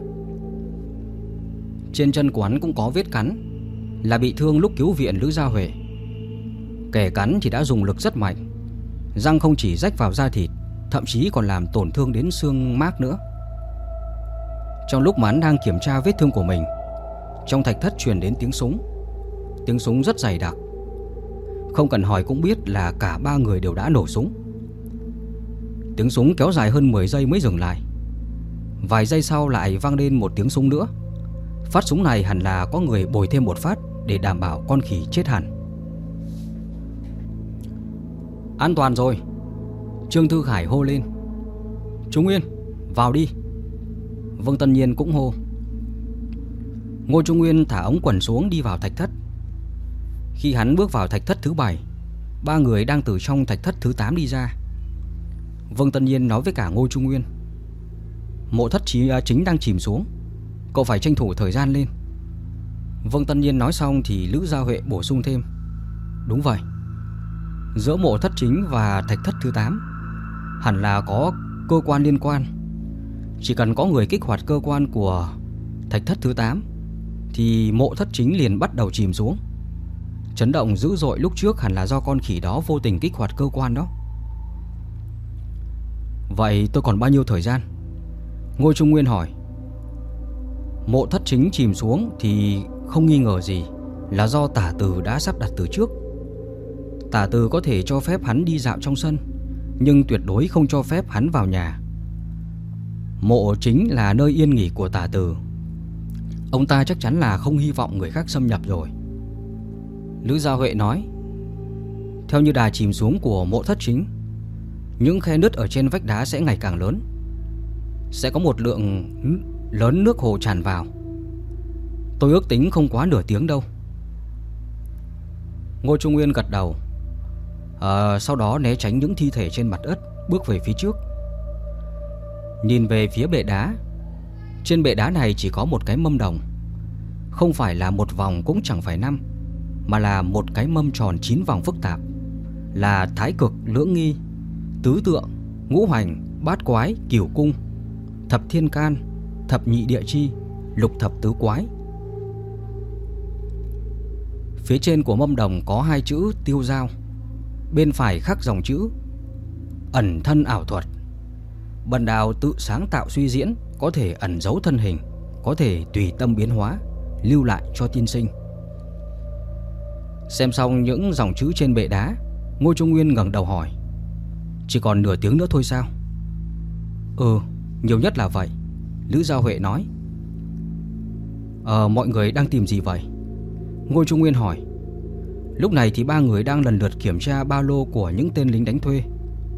Trên chân của hắn cũng có vết cắn, là bị thương lúc cứu viện Lữ Gia Huệ. Kẻ cắn thì đã dùng lực rất mạnh, răng không chỉ rách vào da thịt, thậm chí còn làm tổn thương đến xương mác nữa. Trong lúc mà hắn đang kiểm tra vết thương của mình, trong thạch thất truyền đến tiếng súng. Tiếng súng rất dày đặc, không cần hỏi cũng biết là cả ba người đều đã nổ súng. Tiếng súng kéo dài hơn 10 giây mới dừng lại. Vài giây sau lại vang lên một tiếng súng nữa. Phát súng này hẳn là có người bồi thêm một phát để đảm bảo con khỉ chết hẳn. An toàn rồi, Trương Thư Khải hô lên. Trung Nguyên, vào đi. Vương Tân Nhiên cũng hô. Ngô Trung Nguyên thả ống quần xuống đi vào thạch thất. Khi hắn bước vào thạch thất thứ 7, 3 người đang từ trong thạch thất thứ 8 đi ra. Vương Tân Nhiên nói với cả Ngô Trung Nguyên: Mộ thất chính đang chìm xuống, cậu phải tranh thủ thời gian lên. Vương Tân Nhiên nói xong thì Lữ Gia Huệ bổ sung thêm: Đúng vậy, giữa mộ thất chính và thạch thất thứ 8 hẳn là có cơ quan liên quan. Chỉ cần có người kích hoạt cơ quan của thạch thất thứ 8 thì mộ thất chính liền bắt đầu chìm xuống. Chấn động dữ dội lúc trước hẳn là do con khỉ đó vô tình kích hoạt cơ quan đó. Vậy tôi còn bao nhiêu thời gian? Ngô Trung Nguyên hỏi. Mộ thất chính chìm xuống thì không nghi ngờ gì là do Tả Từ đã sắp đặt từ trước. Tả Từ có thể cho phép hắn đi dạo trong sân, nhưng tuyệt đối không cho phép hắn vào nhà. Mộ chính là nơi yên nghỉ của Tả Từ. Ông ta chắc chắn là không hy vọng người khác xâm nhập rồi. Lữ Gia Huệ nói: Theo như đà chìm xuống của mộ thất chính, những khe nứt ở trên vách đá sẽ ngày càng lớn. Sẽ có một lượng lớn nước hồ tràn vào. Tôi ước tính không quá nửa tiếng đâu. Ngô Trung Nguyên gật đầu. Sau đó né tránh những thi thể trên mặt đất, bước về phía trước. Nhìn về phía bệ đá. Trên bệ đá này chỉ có một cái mâm đồng. Không phải là một vòng cũng chẳng phải 5, mà là một cái mâm tròn 9 vòng phức tạp, là thái cực, lưỡng nghi, tứ tượng, ngũ hành, bát quái, cửu cung, thập thiên can, thập nhị địa chi, lục thập tứ quái. Phía trên của mâm đồng có 2 chữ tiêu dao. Bên phải khắc dòng chữ ẩn thân ảo thuật. Bần đạo tự sáng tạo suy diễn, có thể ẩn giấu thân hình, có thể tùy tâm biến hóa, lưu lại cho tiên sinh. Xem xong những dòng chữ trên bệ đá, Ngô Trung Nguyên ngẩng đầu hỏi: Chỉ còn nửa tiếng nữa thôi sao? Nhiều nhất là vậy, Lữ Gia Huệ nói. Mọi người đang tìm gì vậy? Ngô Trung Nguyên hỏi. Lúc này thì 3 người đang lần lượt kiểm tra ba lô của những tên lính đánh thuê.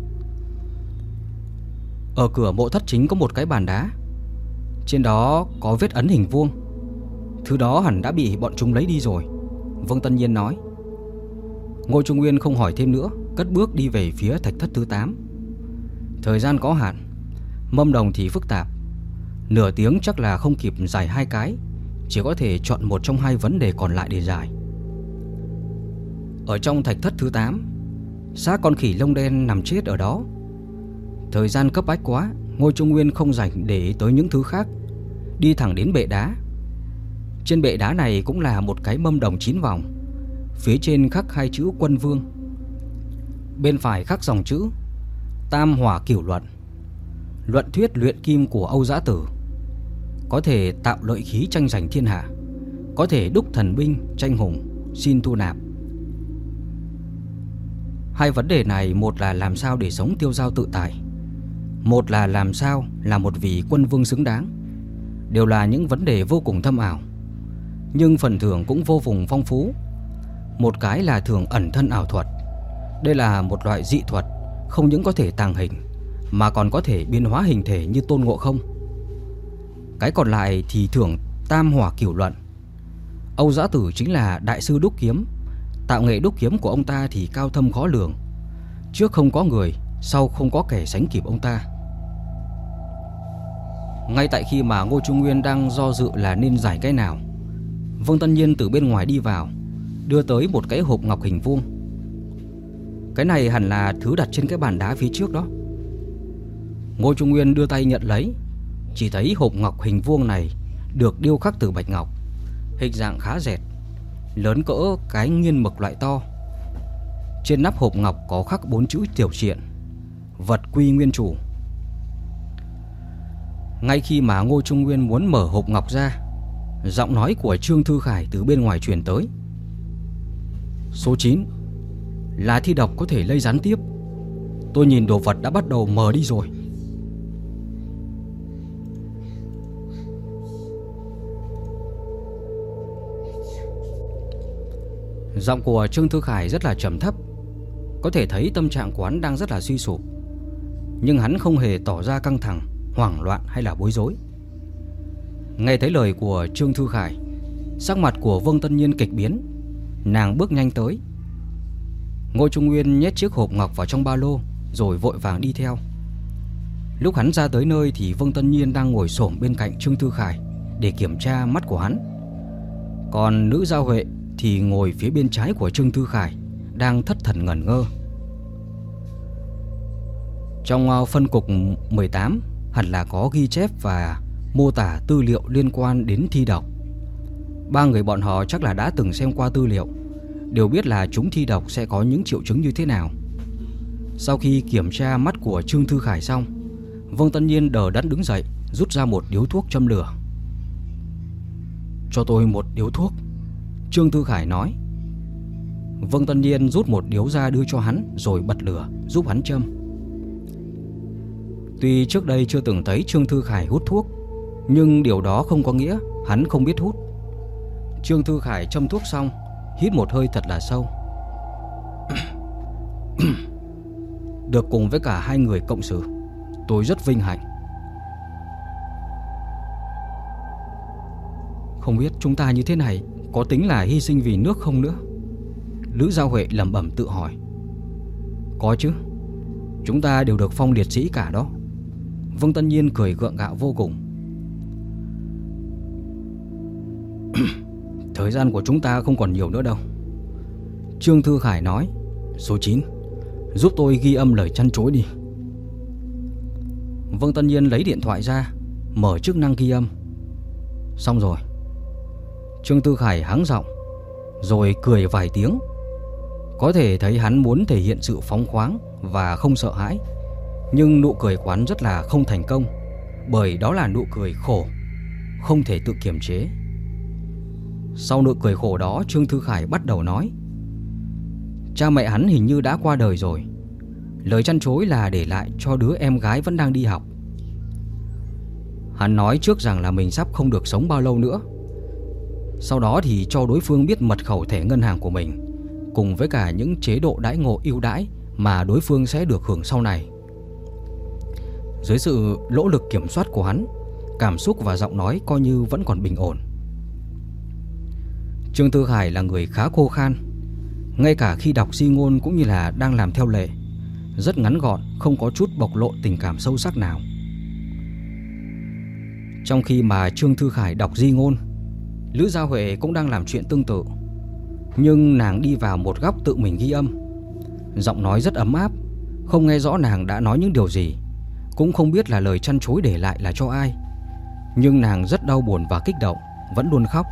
Ở cửa mộ thất chính có một cái bàn đá, trên đó có vết ấn hình vuông. Thứ đó hẳn đã bị bọn chúng lấy đi rồi, Vương Tân Nhiên nói. Ngô Trung Nguyên không hỏi thêm nữa, cất bước đi về phía thạch thất thứ 8. Thời gian có hạn, mâm đồng thì phức tạp, nửa tiếng chắc là không kịp giải 2 cái, chỉ có thể chọn một trong 2 vấn đề còn lại để giải. Ở trong thạch thất thứ 8, xác con khỉ lông đen nằm chết ở đó. Thời gian cấp bách quá, Ngô Trung Nguyên không rảnh để ý tới những thứ khác, đi thẳng đến bệ đá. Trên bệ đá này cũng là một cái mâm đồng 9 vòng. Phía trên khắc 2 chữ Quân Vương. Bên phải khắc dòng chữ Tam Hỏa Cửu Luận, luận thuyết luyện kim của Âu Dã Tử. Có thể tạo lợi khí tranh giành thiên hạ, có thể đúc thần binh tranh hùng, xin thu nạp. 2 vấn đề này, một là làm sao để sống tiêu dao tự tại, một là làm sao là một vị quân vương xứng đáng, đều là những vấn đề vô cùng thâm ảo, nhưng phần thưởng cũng vô cùng phong phú. Một cái là thưởng ẩn thân ảo thuật. Đây là một loại dị thuật, không những có thể tàng hình mà còn có thể biến hóa hình thể như Tôn Ngộ Không. Cái còn lại thì thưởng Tam Hỏa Cửu Luận. Âu Dã Tử chính là đại sư đúc kiếm. Tạo nghệ đúc kiếm của ông ta thì cao thâm khó lường. Trước không có người, sau không có kẻ sánh kịp ông ta. Ngay tại khi mà Ngô Trung Nguyên đang do dự là nên giải cái nào, Vương Tân Nhiên từ bên ngoài đi vào, đưa tới một cái hộp ngọc hình vuông. Cái này hẳn là thứ đặt trên cái bàn đá phía trước đó. Ngô Trung Nguyên đưa tay nhận lấy, chỉ thấy hộp ngọc hình vuông này được điêu khắc từ bạch ngọc, hình dạng khá dẹt, lớn cỡ cái nghiên mực loại to. Trên nắp hộp ngọc có khắc 4 chữ tiểu truyện: vật quy nguyên chủ. Ngay khi mà Ngô Trung Nguyên muốn mở hộp ngọc ra, giọng nói của Trương Thư Khải từ bên ngoài truyền tới: Số 9 là thi độc có thể lây gián tiếp. Tôi nhìn đồ vật đã bắt đầu mờ đi rồi. Giọng của Trương Thư Khải rất là trầm thấp. Có thể thấy tâm trạng của hắn đang rất là suy sụp, nhưng hắn không hề tỏ ra căng thẳng, hoảng loạn hay là bối rối. Nghe thấy lời của Trương Thư Khải, sắc mặt của Vương Tân Nhiên kịch biến. Nàng bước nhanh tới. Ngô Trung Nguyên nhét chiếc hộp ngọc vào trong ba lô rồi vội vàng đi theo. Lúc hắn ra tới nơi thì Vương Tân Nhiên đang ngồi xổm bên cạnh Trương Thư Khải để kiểm tra mắt của hắn. Còn nữ Giao Huệ thì ngồi phía bên trái của Trương Thư Khải, đang thất thần ngẩn ngơ. Trong phân cục 18 hẳn là có ghi chép và mô tả tư liệu liên quan đến thi độc. Ba người bọn họ chắc là đã từng xem qua tư liệu, đều biết là chúng thi độc sẽ có những triệu chứng như thế nào. Sau khi kiểm tra mắt của Trương Thư Khải xong, Vương Tân Nhiên đờ đẫn đứng dậy, rút ra một điếu thuốc châm lửa. "Cho tôi một điếu thuốc," Trương Thư Khải nói. Vương Tân Nhiên rút một điếu ra đưa cho hắn rồi bật lửa giúp hắn châm. Tuy trước đây chưa từng thấy Trương Thư Khải hút thuốc, nhưng điều đó không có nghĩa hắn không biết hút. Trương Thư Khải châm thuốc xong, hít một hơi thật là sâu. "Được cùng với cả hai người cộng sự, tôi rất vinh hạnh. Không biết chúng ta như thế này có tính là hy sinh vì nước không nữa?" Lữ Giao Huệ lẩm bẩm tự hỏi. "Có chứ, chúng ta đều được phong liệt sĩ cả đó." Vương Tân Nhiên cười gượng gạo vô cùng. "Thời gian của chúng ta không còn nhiều nữa đâu." Trương Thư Khải nói. "Số 9, giúp tôi ghi âm lời chăn chối đi." Vương Tân Nhiên lấy điện thoại ra, mở chức năng ghi âm. Xong rồi. Trương Thư Khải hắng giọng rồi cười vài tiếng. Có thể thấy hắn muốn thể hiện sự phóng khoáng và không sợ hãi, nhưng nụ cười của hắn rất là không thành công, bởi đó là nụ cười khổ, không thể tự kiềm chế. Sau nụ cười khổ đó, Trương Thư Khải bắt đầu nói. Cha mẹ hắn hình như đã qua đời rồi. Lời chăn chối là để lại cho đứa em gái vẫn đang đi học. Hắn nói trước rằng là mình sắp không được sống bao lâu nữa. Sau đó thì cho đối phương biết mật khẩu thẻ ngân hàng của mình, cùng với cả những chế độ đãi ngộ ưu đãi mà đối phương sẽ được hưởng sau này. Dưới sự nỗ lực kiểm soát của hắn, cảm xúc và giọng nói coi như vẫn còn bình ổn. Trương Thư Khải là người khá khô khan, ngay cả khi đọc di ngôn cũng như là đang làm theo lệ, rất ngắn gọn, không có chút bộc lộ tình cảm sâu sắc nào. Trong khi mà Trương Thư Khải đọc di ngôn, Lữ Giao Huệ cũng đang làm chuyện tương tự, nhưng nàng đi vào một góc tự mình ghi âm. Giọng nói rất ấm áp, không nghe rõ nàng đã nói những điều gì, cũng không biết là lời chăn chối để lại là cho ai. Nhưng nàng rất đau buồn và kích động, vẫn luôn khóc.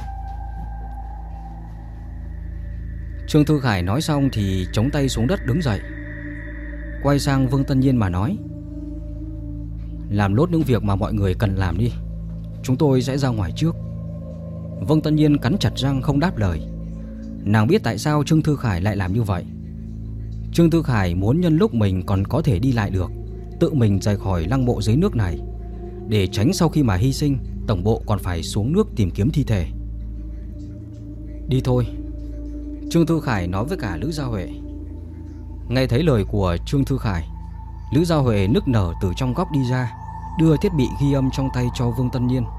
Trương Thư Khải nói xong thì chống tay xuống đất đứng dậy, quay sang Vương Tân Nhiên mà nói. Làm nốt những việc mà mọi người cần làm đi, chúng tôi sẽ ra ngoài trước. Vương Tân Nhiên cắn chặt răng không đáp lời. Nàng biết tại sao Trương Thư Khải lại làm như vậy. Trương Thư Khải muốn nhân lúc mình còn có thể đi lại được, tự mình rời khỏi lăng mộ dưới nước này, để tránh sau khi mà hy sinh, tổng bộ còn phải xuống nước tìm kiếm thi thể. Đi thôi, Trương Thư Khải nói với cả Lữ Giao Huệ. Nghe thấy lời của Trương Thư Khải, Lữ Giao Huệ nức nở từ trong góc đi ra, đưa thiết bị ghi âm trong tay cho Vương Tân Nhiên.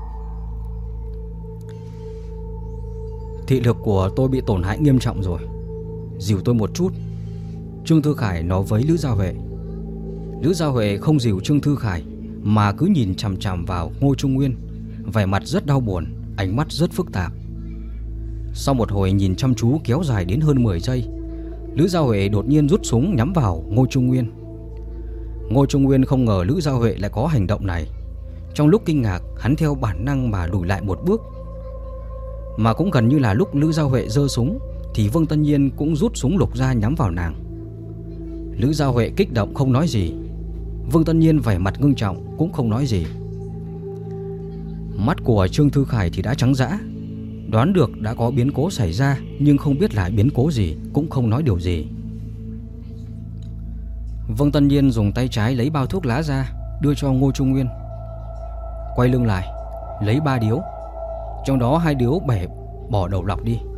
Thị lực của tôi bị tổn hại nghiêm trọng rồi, dìu tôi một chút, Trương Thư Khải nói với Lữ Giao Huệ. Lữ Giao Huệ không dìu Trương Thư Khải mà cứ nhìn chằm chằm vào Ngô Trung Nguyên, vẻ mặt rất đau buồn, ánh mắt rất phức tạp. Sau một hồi nhìn chăm chú kéo dài đến hơn 10 giây, Lữ Giao Huệ đột nhiên rút súng nhắm vào Ngô Trung Nguyên. Ngô Trung Nguyên không ngờ Lữ Giao Huệ lại có hành động này. Trong lúc kinh ngạc, hắn theo bản năng mà lùi lại một bước. Mà cũng gần như là lúc Lữ Giao Huệ giơ súng thì Vương Tân Nhiên cũng rút súng lục ra nhắm vào nàng. Lữ Giao Huệ kích động không nói gì. Vương Tân Nhiên vẻ mặt ngưng trọng cũng không nói gì. Mắt của Trương Thư Khải thì đã trắng dã, đoán được đã có biến cố xảy ra, nhưng không biết là biến cố gì, cũng không nói điều gì. Vương Tân Nhiên dùng tay trái lấy bao thuốc lá ra, đưa cho Ngô Trung Nguyên. Quay lưng lại, lấy 3 điếu, trong đó 2 điếu bẻ bỏ đầu lọc đi.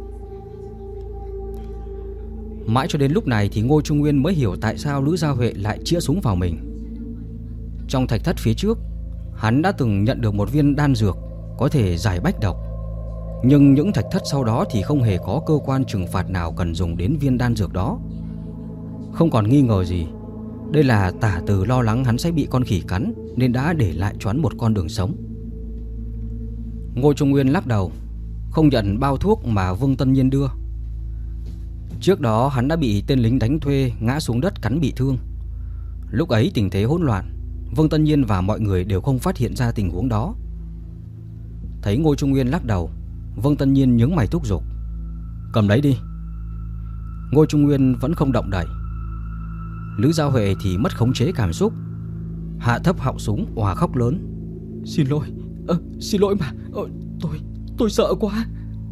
Mãi cho đến lúc này thì Ngô Trung Nguyên mới hiểu tại sao Lữ Gia Huệ lại chĩa súng vào mình. Trong thạch thất phía trước, hắn đã từng nhận được một viên đan dược có thể giải bách độc. Nhưng những thạch thất sau đó thì không hề có cơ quan trừng phạt nào cần dùng đến viên đan dược đó. Không còn nghi ngờ gì, đây là Tả Từ lo lắng hắn sẽ bị con khỉ cắn nên đã để lại cho hắn một con đường sống. Ngô Trung Nguyên lắc đầu, không nhận bao thuốc mà Vương Tân Nhiên đưa. Trước đó hắn đã bị tên lính đánh thuê ngã xuống đất cắn bị thương. Lúc ấy tình thế hỗn loạn, Vương Tân Nhiên và mọi người đều không phát hiện ra tình huống đó. Thấy Ngô Trung Nguyên lắc đầu, Vương Tân Nhiên nhướng mày thúc giục: "Cầm lấy đi." Ngô Trung Nguyên vẫn không động đậy. Lữ Gia Huệ thì mất khống chế cảm xúc, hạ thấp họng súng òa khóc lớn: "Xin lỗi, xin lỗi mà, tôi sợ quá."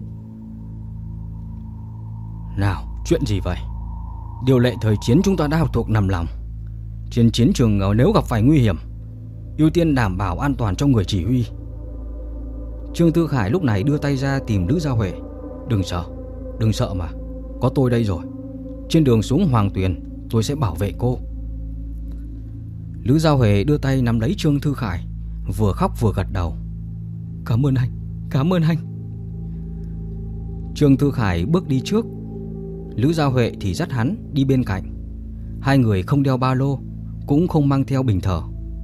"Nào, chuyện gì vậy? Điều lệ thời chiến chúng ta đã học thuộc nằm lòng. Trên chiến trường nếu gặp phải nguy hiểm, ưu tiên đảm bảo an toàn cho người chỉ huy." Trương Tư Khải lúc này đưa tay ra tìm Lữ Gia Huệ: Đừng sợ mà, có tôi đây rồi. Trên đường xuống Hoàng Tuyền tôi sẽ bảo vệ cô." Lữ Gia Huệ đưa tay nắm lấy Trương Tư Khải, vừa khóc vừa gật đầu: Cảm ơn anh." Trương Tư Khải bước đi trước, Lữ Gia Huệ thì dắt hắn đi bên cạnh. Hai người không đeo ba lô, cũng không mang theo bình thở.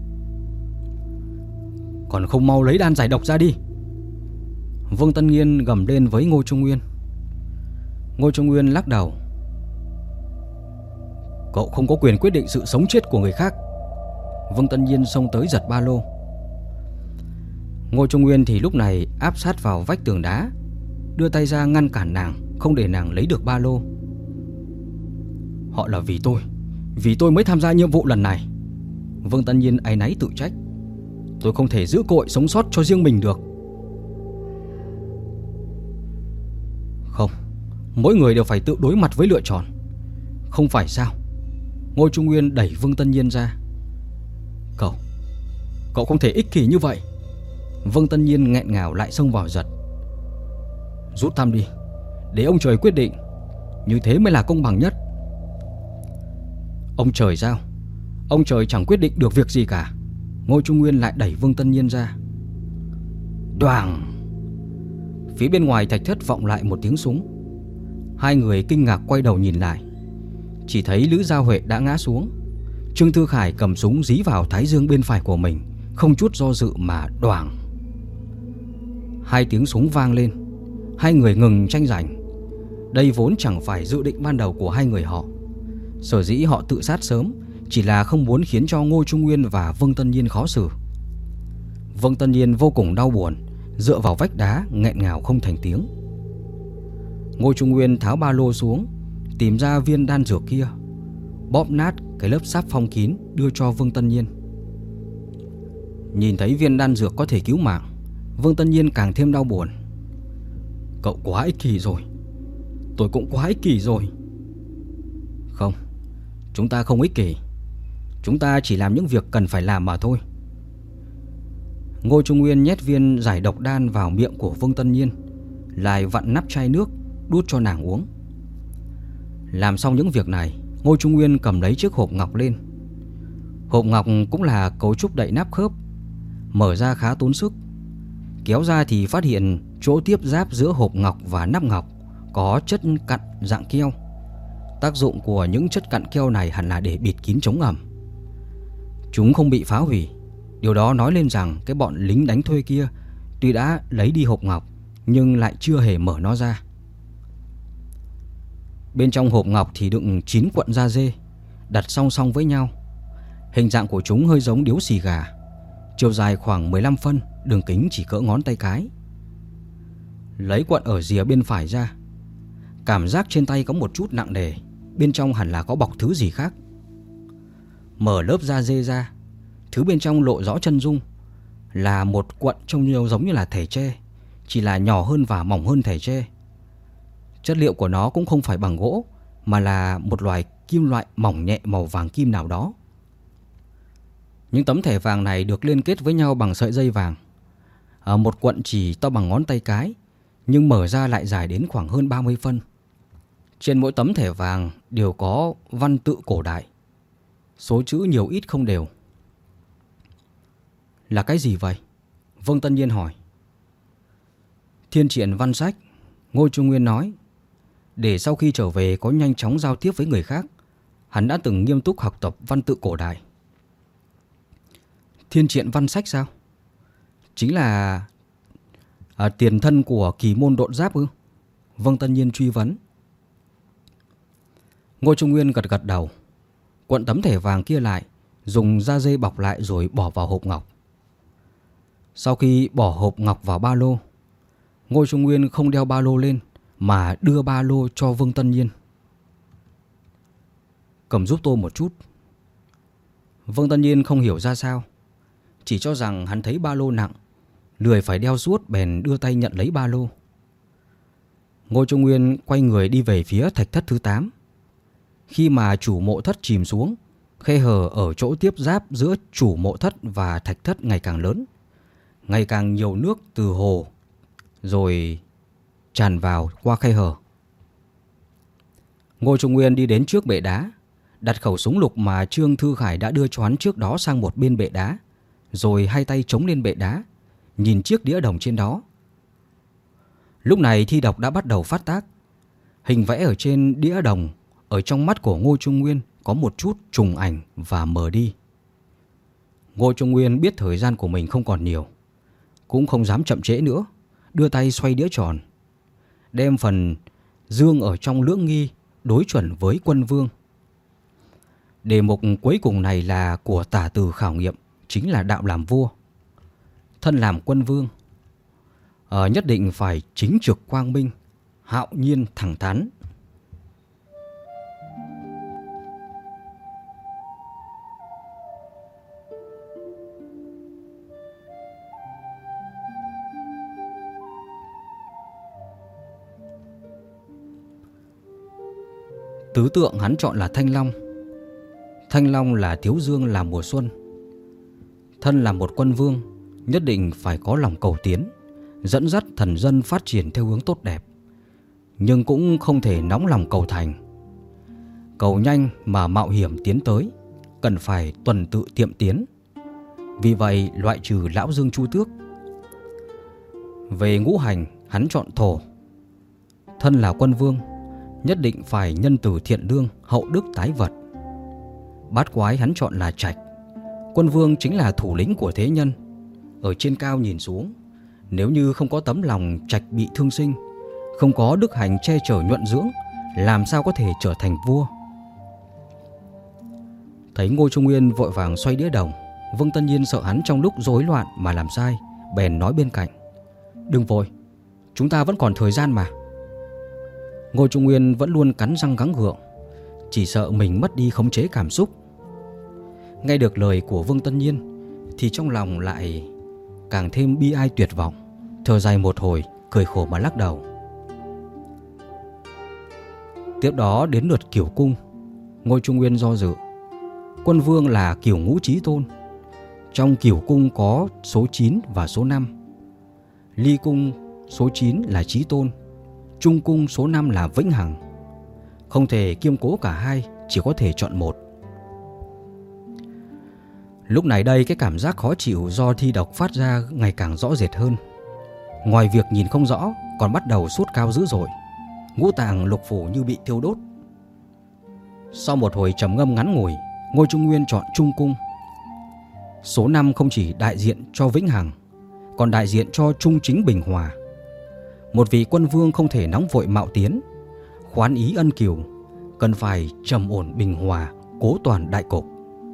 "Còn không mau lấy đan giải độc ra đi!" Vương Tân Nhiên gầm lên với Ngô Trung Nguyên. Ngô Trung Nguyên lắc đầu: "Cậu không có quyền quyết định sự sống chết của người khác." Vương Tân Nhiên xông tới giật ba lô. Ngô Trung Nguyên thì lúc này áp sát vào vách tường đá, đưa tay ra ngăn cản nàng, không để nàng lấy được ba lô. "Họ là vì tôi mới tham gia nhiệm vụ lần này." Vương Tân Nhiên áy náy tự trách: "Tôi không thể giữ cơ hội sống sót cho riêng mình được." "Không, mỗi người đều phải tự đối mặt với lựa chọn, không phải sao?" Ngô Trung Nguyên đẩy Vương Tân Nhiên ra: Cậu không thể ích kỷ như vậy." Vương Tân Nhiên nghẹn ngào lại xông vào giật: "Rút thăm đi, để ông trời quyết định, như thế mới là công bằng nhất." "Ông trời sao? Ông trời chẳng quyết định được việc gì cả." Ngô Trung Nguyên lại đẩy Vương Tân Nhiên ra. Đoàng! Phía bên ngoài thạch thất vọng lại một tiếng súng. Hai người kinh ngạc quay đầu nhìn lại, chỉ thấy Lữ Gia Huệ đã ngã xuống. Trương Tư Khải cầm súng dí vào thái dương bên phải của mình, không chút do dự mà đoàng! Hai tiếng súng vang lên, hai người ngừng tranh giành. Đây vốn chẳng phải dự định ban đầu của hai người họ. Sở dĩ họ tự sát sớm chỉ là không muốn khiến cho Ngô Trung Nguyên và Vương Tân Nhiên khó xử. Vương Tân Nhiên vô cùng đau buồn, dựa vào vách đá nghẹn ngào không thành tiếng. Ngô Trung Nguyên tháo ba lô xuống, tìm ra viên đan dược kia, bóp nát cái lớp sáp phong kín đưa cho Vương Tân Nhiên. Nhìn thấy viên đan dược có thể cứu mạng, Vương Tân Nhiên càng thêm đau buồn. "Cậu quá ích kỷ rồi, tôi cũng quá ích kỷ rồi." "Không, chúng ta không ích kỷ, chúng ta chỉ làm những việc cần phải làm mà thôi." Ngô Trung Nguyên nhét viên giải độc đan vào miệng của Vương Tân Nhiên, lại vặn nắp chai nước đút cho nàng uống. Làm xong những việc này, Ngô Trung Nguyên cầm lấy chiếc hộp ngọc lên. Hộp ngọc cũng là cấu trúc đậy nắp khớp, mở ra khá tốn sức. Kéo ra thì phát hiện chỗ tiếp giáp giữa hộp ngọc và nắp ngọc có chất cặn dạng keo. Tác dụng của những chất cặn keo này hẳn là để bịt kín chống ẩm. Chúng không bị phá hủy. Điều đó nói lên rằng cái bọn lính đánh thuê kia tuy đã lấy đi hộp ngọc nhưng lại chưa hề mở nó ra. Bên trong hộp ngọc thì đựng 9 cuộn da dê, đặt song song với nhau. Hình dạng của chúng hơi giống điếu xì gà, chiều dài khoảng 15 phân, đường kính chỉ cỡ ngón tay cái. Lấy cuộn ở rìa bên phải ra, cảm giác trên tay có một chút nặng nề, bên trong hẳn là có bọc thứ gì khác. Mở lớp da dê ra, thứ bên trong lộ rõ chân dung, là một cuộn trông giống như là thẻ tre, chỉ là nhỏ hơn và mỏng hơn thẻ tre. Chất liệu của nó cũng không phải bằng gỗ, mà là một loài kim loại mỏng nhẹ màu vàng kim nào đó. Những tấm thẻ vàng này được liên kết với nhau bằng sợi dây vàng. Một cuộn chỉ to bằng ngón tay cái, nhưng mở ra lại dài đến khoảng hơn 30 phân. Trên mỗi tấm thẻ vàng đều có văn tự cổ đại. Số chữ nhiều ít không đều. Là cái gì vậy? Vương Tân Nhiên hỏi. Thiên Triện Văn Sách, Ngô Trung Nguyên nói. Để sau khi trở về có nhanh chóng giao tiếp với người khác, hắn đã từng nghiêm túc học tập văn tự cổ đại. Thiên Triện Văn Sách sao? Chính là tiền thân của kỳ môn độn giáp ư? Vương Tân Nhiên truy vấn. Ngô Trung Nguyên gật gật đầu. Cuộn tấm thẻ vàng kia lại, dùng da dê bọc lại rồi bỏ vào hộp ngọc. Sau khi bỏ hộp ngọc vào ba lô, Ngô Trung Nguyên không đeo ba lô lên mà đưa ba lô cho Vương Tân Nhiên. Cầm giúp tôi một chút. Vương Tân Nhiên không hiểu ra sao, chỉ cho rằng hắn thấy ba lô nặng, lười phải đeo suốt, bèn đưa tay nhận lấy ba lô. Ngô Trung Nguyên quay người đi về phía thạch thất thứ 8. Khi mà chủ mộ thất chìm xuống, khe hở ở chỗ tiếp giáp giữa chủ mộ thất và thạch thất ngày càng lớn. Ngày càng nhiều nước từ hồ rồi tràn vào qua khe hở. Ngô Trung Nguyên đi đến trước bệ đá, đặt khẩu súng lục mà Trương Thư Khải đã đưa cho hắn trước đó sang một bên bệ đá, rồi hai tay chống lên bệ đá, nhìn chiếc đĩa đồng trên đó. Lúc này thi độc đã bắt đầu phát tác. Hình vẽ ở trên đĩa đồng, ở trong mắt của Ngô Trung Nguyên có một chút trùng ảnh và mờ đi. Ngô Trung Nguyên biết thời gian của mình không còn nhiều, cũng không dám chậm trễ nữa, đưa tay xoay đĩa tròn, đem phần dương ở trong lưỡng nghi đối chuẩn với quân vương. Đề mục cuối cùng này là của tả từ khảo nghiệm, chính là đạo làm vua, thân làm quân vương. Nhất định phải chính trực quang minh, hạo nhiên thẳng thắn. Tứ tượng hắn chọn là Thanh Long. Thanh Long là thiếu dương, là mùa xuân. Thân là một quân vương, nhất định phải có lòng cầu tiến, dẫn dắt thần dân phát triển theo hướng tốt đẹp, nhưng cũng không thể nóng lòng cầu thành. Cầu nhanh mà mạo hiểm tiến tới, cần phải tuần tự tiệm tiến. Vì vậy loại trừ Lão Dương Chu Tước. Về ngũ hành, hắn chọn thổ. Thân là quân vương, nhất định phải nhân từ thiện lương, hậu đức tái vật. Bát quái hắn chọn là trạch. Quân vương chính là thủ lĩnh của thế nhân. Ở trên cao nhìn xuống, nếu như không có tấm lòng trạch bị thương sinh, không có đức hành che chở nhuận dưỡng, làm sao có thể trở thành vua. Thấy Ngô Trung Nguyên vội vàng xoay đĩa đồng, Vương Tân Nhiên sợ hắn trong lúc rối loạn mà làm sai, bèn nói bên cạnh: Đừng vội, chúng ta vẫn còn thời gian mà. Ngô Trung Nguyên vẫn luôn cắn răng gắng gượng, chỉ sợ mình mất đi khống chế cảm xúc. Nghe được lời của Vương Tân Nhiên thì trong lòng lại càng thêm bi ai tuyệt vọng, thở dài một hồi, cười khổ mà lắc đầu. Tiếp đó đến lượt Cửu Cung. Ngô Trung Nguyên do dự. Quân vương là Cửu Ngũ Chí Tôn. Trong Cửu Cung có số 9 và số 5. Ly Cung số 9 là Chí Tôn, Trung Cung số 5 là Vĩnh Hằng. Không thể kiêm cố cả hai, chỉ có thể chọn một. Lúc này đây cái cảm giác khó chịu do thi độc phát ra ngày càng rõ rệt hơn. Ngoài việc nhìn không rõ, còn bắt đầu sốt cao dữ dội, ngũ tạng lục phủ như bị thiêu đốt. Sau một hồi trầm ngâm ngắn ngủi, Ngô Trung Nguyên chọn Trung Cung. Số 5 không chỉ đại diện cho Vĩnh Hằng, còn đại diện cho trung chính bình hòa. Một vị quân vương không thể nóng vội mạo tiến, khoán ý ân cửu, cần phải trầm ổn bình hòa, cố toàn đại cục.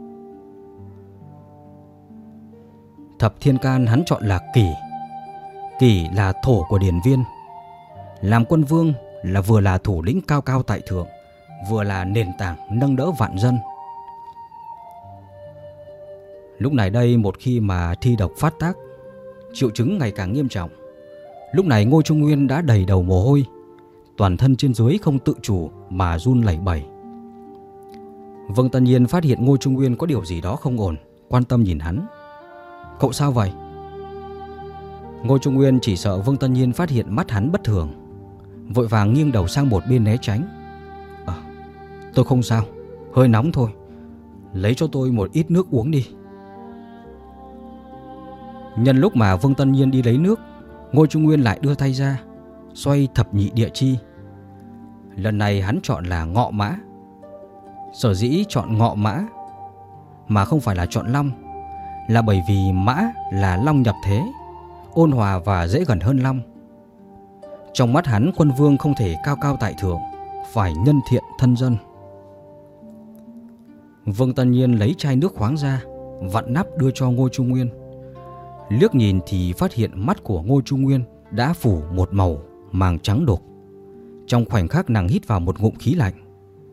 Thập thiên can hắn chọn là Kỷ. Kỷ là thổ của Điền Viên. Làm quân vương là vừa là thủ lĩnh cao cao tại thượng, vừa là nền tảng nâng đỡ vạn dân. Lúc này đây, một khi mà thi độc phát tác, triệu chứng ngày càng nghiêm trọng. Lúc này Ngô Trung Nguyên đã đầy đầu mồ hôi, toàn thân trên dưới không tự chủ mà run lẩy bẩy. Vương Tân Nhiên phát hiện Ngô Trung Nguyên có điều gì đó không ổn, quan tâm nhìn hắn. Cậu sao vậy? Ngô Trung Nguyên chỉ sợ Vương Tân Nhiên phát hiện mắt hắn bất thường, vội vàng nghiêng đầu sang một bên né tránh. Tôi không sao, hơi nóng thôi. Lấy cho tôi một ít nước uống đi. Nhân lúc mà Vương Tân Nhiên đi lấy nước, Ngô Trung Nguyên lại đưa tay ra, xoay thập nhị địa chi. Lần này hắn chọn là ngọ mã. Sở dĩ chọn ngọ mã mà không phải là chọn long là bởi vì mã là long nhập thế, ôn hòa và dễ gần hơn long. Trong mắt hắn, quân vương không thể cao cao tại thượng, phải nhân thiện thân dân. Vương Tân Nhiên lấy chai nước khoáng ra, vặn nắp đưa cho Ngô Trung Nguyên. Liếc nhìn thì phát hiện mắt của Ngô Trung Nguyên đã phủ một màu màng trắng đục. Trong khoảnh khắc nàng hít vào một ngụm khí lạnh.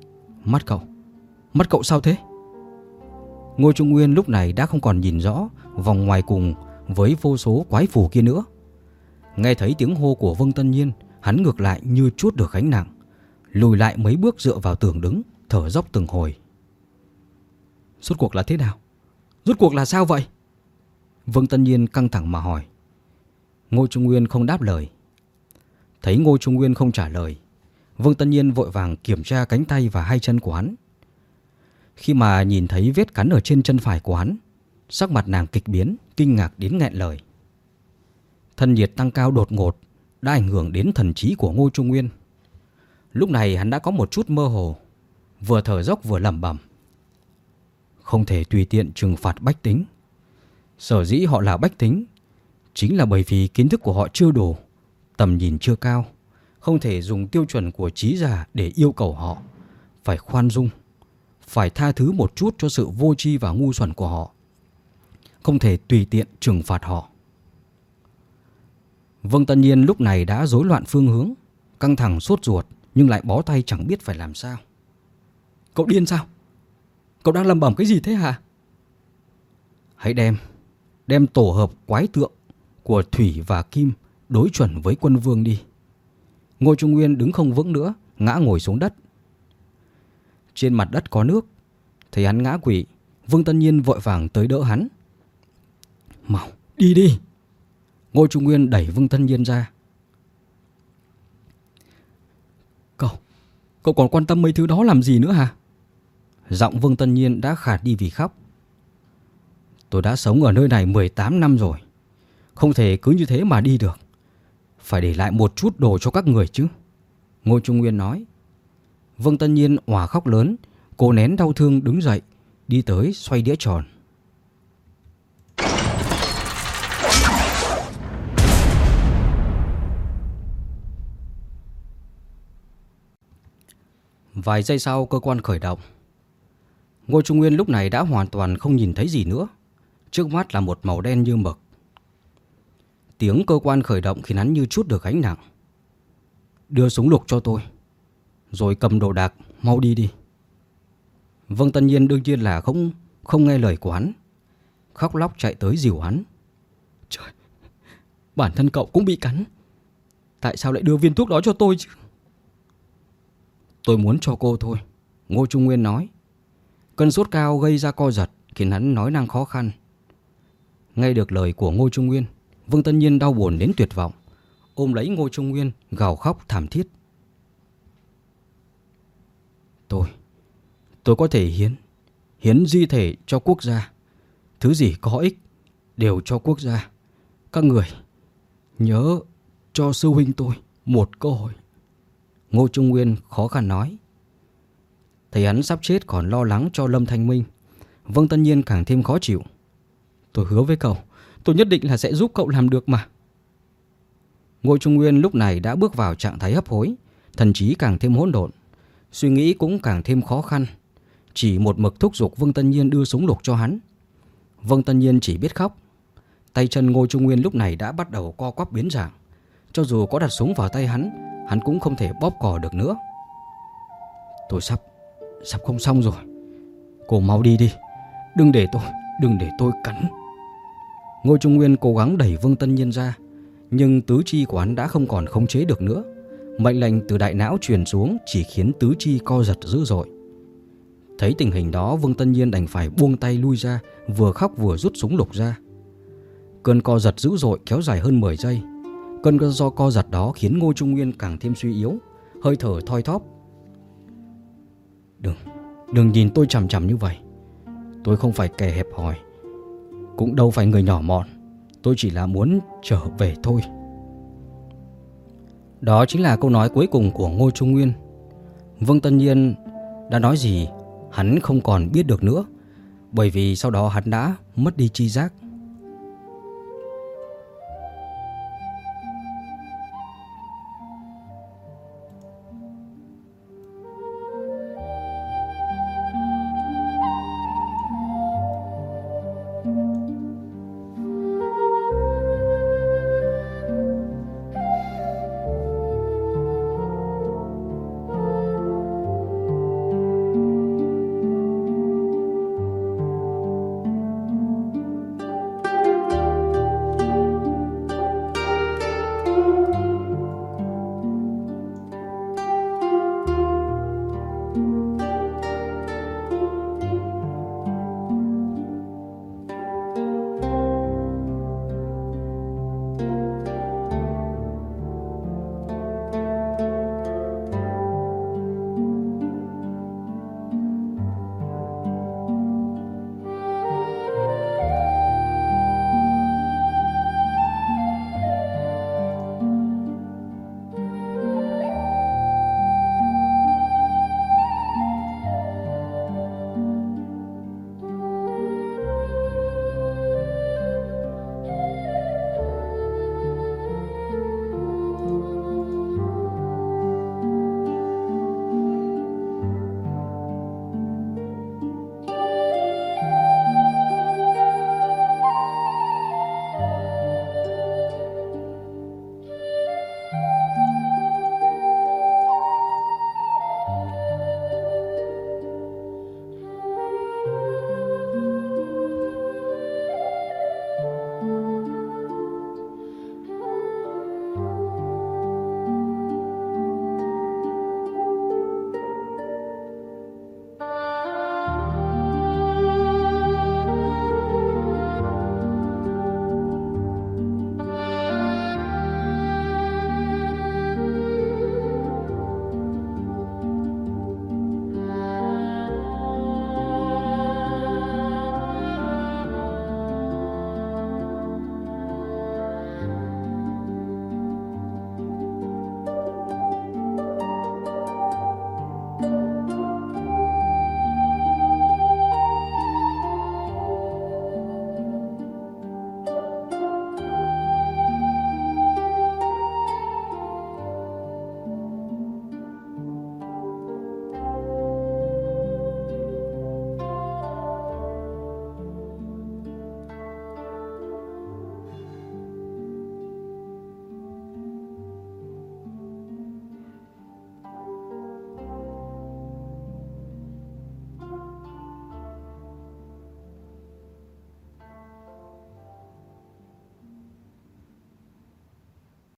Mắt cậu sao thế? Ngô Trung Nguyên lúc này đã không còn nhìn rõ vòng ngoài cùng với vô số quái phù kia nữa. Nghe thấy tiếng hô của Vương Tân Nhiên, hắn ngược lại như trút được gánh nặng, lùi lại mấy bước dựa vào tường đứng, thở dốc từng hồi. Rốt cuộc là thế nào? Rốt cuộc là sao vậy? Vương Tân Nhiên căng thẳng mà hỏi. Ngô Trung Nguyên không đáp lời. Thấy Ngô Trung Nguyên không trả lời, Vương Tân Nhiên vội vàng kiểm tra cánh tay và hai chân của hắn. Khi mà nhìn thấy vết cắn ở trên chân phải của hắn, sắc mặt nàng kịch biến, kinh ngạc đến nghẹn lời. Thân nhiệt tăng cao đột ngột đã ảnh hưởng đến thần trí của Ngô Trung Nguyên. Lúc này hắn đã có một chút mơ hồ, vừa thở dốc vừa lẩm bẩm. Không thể tùy tiện trừng phạt bách tính. Sở dĩ họ là bách tính chính là bởi vì kiến thức của họ chưa đủ, tầm nhìn chưa cao. Không thể dùng tiêu chuẩn của trí giả để yêu cầu họ. Phải khoan dung, phải tha thứ một chút cho sự vô tri và ngu xuẩn của họ. Không thể tùy tiện trừng phạt họ. Vương Tân Nhiên lúc này đã rối loạn phương hướng, căng thẳng sốt ruột, nhưng lại bó tay chẳng biết phải làm sao. Cậu điên sao? Cậu đang lẩm bẩm cái gì thế hả? Hãy đem tổ hợp quái tượng của thủy và kim đối chuẩn với quân vương đi. Ngô Trung Nguyên đứng không vững nữa, ngã ngồi xuống đất. Trên mặt đất có nước. Thấy hắn ngã quỵ, Vương Tân Nhiên vội vàng tới đỡ hắn. Mau, đi đi. Ngô Trung Nguyên đẩy Vương Tân Nhiên ra. Cậu còn quan tâm mấy thứ đó làm gì nữa hả? Giọng Vương Tân Nhiên đã khạt đi vì khóc. Tôi đã sống ở nơi này 18 năm rồi, không thể cứ như thế mà đi được. Phải để lại một chút đồ cho các người chứ, Ngô Trung Nguyên nói. Vương Tân Nhiên òa khóc lớn, cô nén đau thương đứng dậy, đi tới xoay đĩa tròn. Vài giây sau, cơ quan khởi động. Ngô Trung Nguyên lúc này đã hoàn toàn không nhìn thấy gì nữa. Trước mắt là một màu đen như mực. Tiếng cơ quan khởi động khiến hắn như trút được gánh nặng. Đưa súng lục cho tôi, rồi cầm đồ đạc, mau đi đi. Vương Tân Nhiên đương nhiên là không nghe lời của hắn, khóc lóc chạy tới dìu hắn. Trời, bản thân cậu cũng bị cắn, tại sao lại đưa viên thuốc đó cho tôi chứ? Tôi muốn cho cô thôi, Ngô Trung Nguyên nói. Cơn sốt cao gây ra co giật khiến hắn nói năng khó khăn. Nghe được lời của Ngô Trung Nguyên, Vương Tân Nhiên đau buồn đến tuyệt vọng, ôm lấy Ngô Trung Nguyên gào khóc thảm thiết. Tôi có thể hiến di thể cho quốc gia. Thứ gì có ích đều cho quốc gia. Các người nhớ cho sư huynh tôi một cơ hội. Ngô Trung Nguyên khó khăn nói. Thấy hắn sắp chết còn lo lắng cho Lâm Thanh Minh, Vương Tân Nhiên càng thêm khó chịu. Tôi hứa với cậu, tôi nhất định là sẽ giúp cậu làm được mà. Ngô Trung Nguyên lúc này đã bước vào trạng thái hấp hối, thần trí càng thêm hỗn độn, suy nghĩ cũng càng thêm khó khăn, chỉ một mực thúc giục Vương Tân Nhiên đưa súng lục cho hắn. Vương Tân Nhiên chỉ biết khóc. Tay chân Ngô Trung Nguyên lúc này đã bắt đầu co quắp biến dạng. Cho dù có đặt súng vào tay hắn cũng không thể bóp cò được nữa. Tôi sắp không xong rồi. Cô mau đi đi, đừng để tôi cắn. Ngô Trung Nguyên cố gắng đẩy Vương Tân Nhiên ra, nhưng tứ chi của hắn đã không còn khống chế được nữa. Mệnh lệnh từ đại não truyền xuống chỉ khiến tứ chi co giật dữ dội. Thấy tình hình đó, Vương Tân Nhiên đành phải buông tay lui ra, vừa khóc vừa rút súng lục ra. Cơn co giật dữ dội kéo dài hơn 10 giây. Cơn do co giật đó khiến Ngô Trung Nguyên càng thêm suy yếu, hơi thở thoi thóp. Đừng nhìn tôi chằm chằm như vậy. Tôi không phải kẻ hẹp hòi, cũng đâu phải người nhỏ mọn. Tôi chỉ là muốn trở về thôi. Đó chính là câu nói cuối cùng của Ngô Trung Nguyên. Vương Tân Nhiên đã nói gì hắn không còn biết được nữa, bởi vì sau đó hắn đã mất đi tri giác.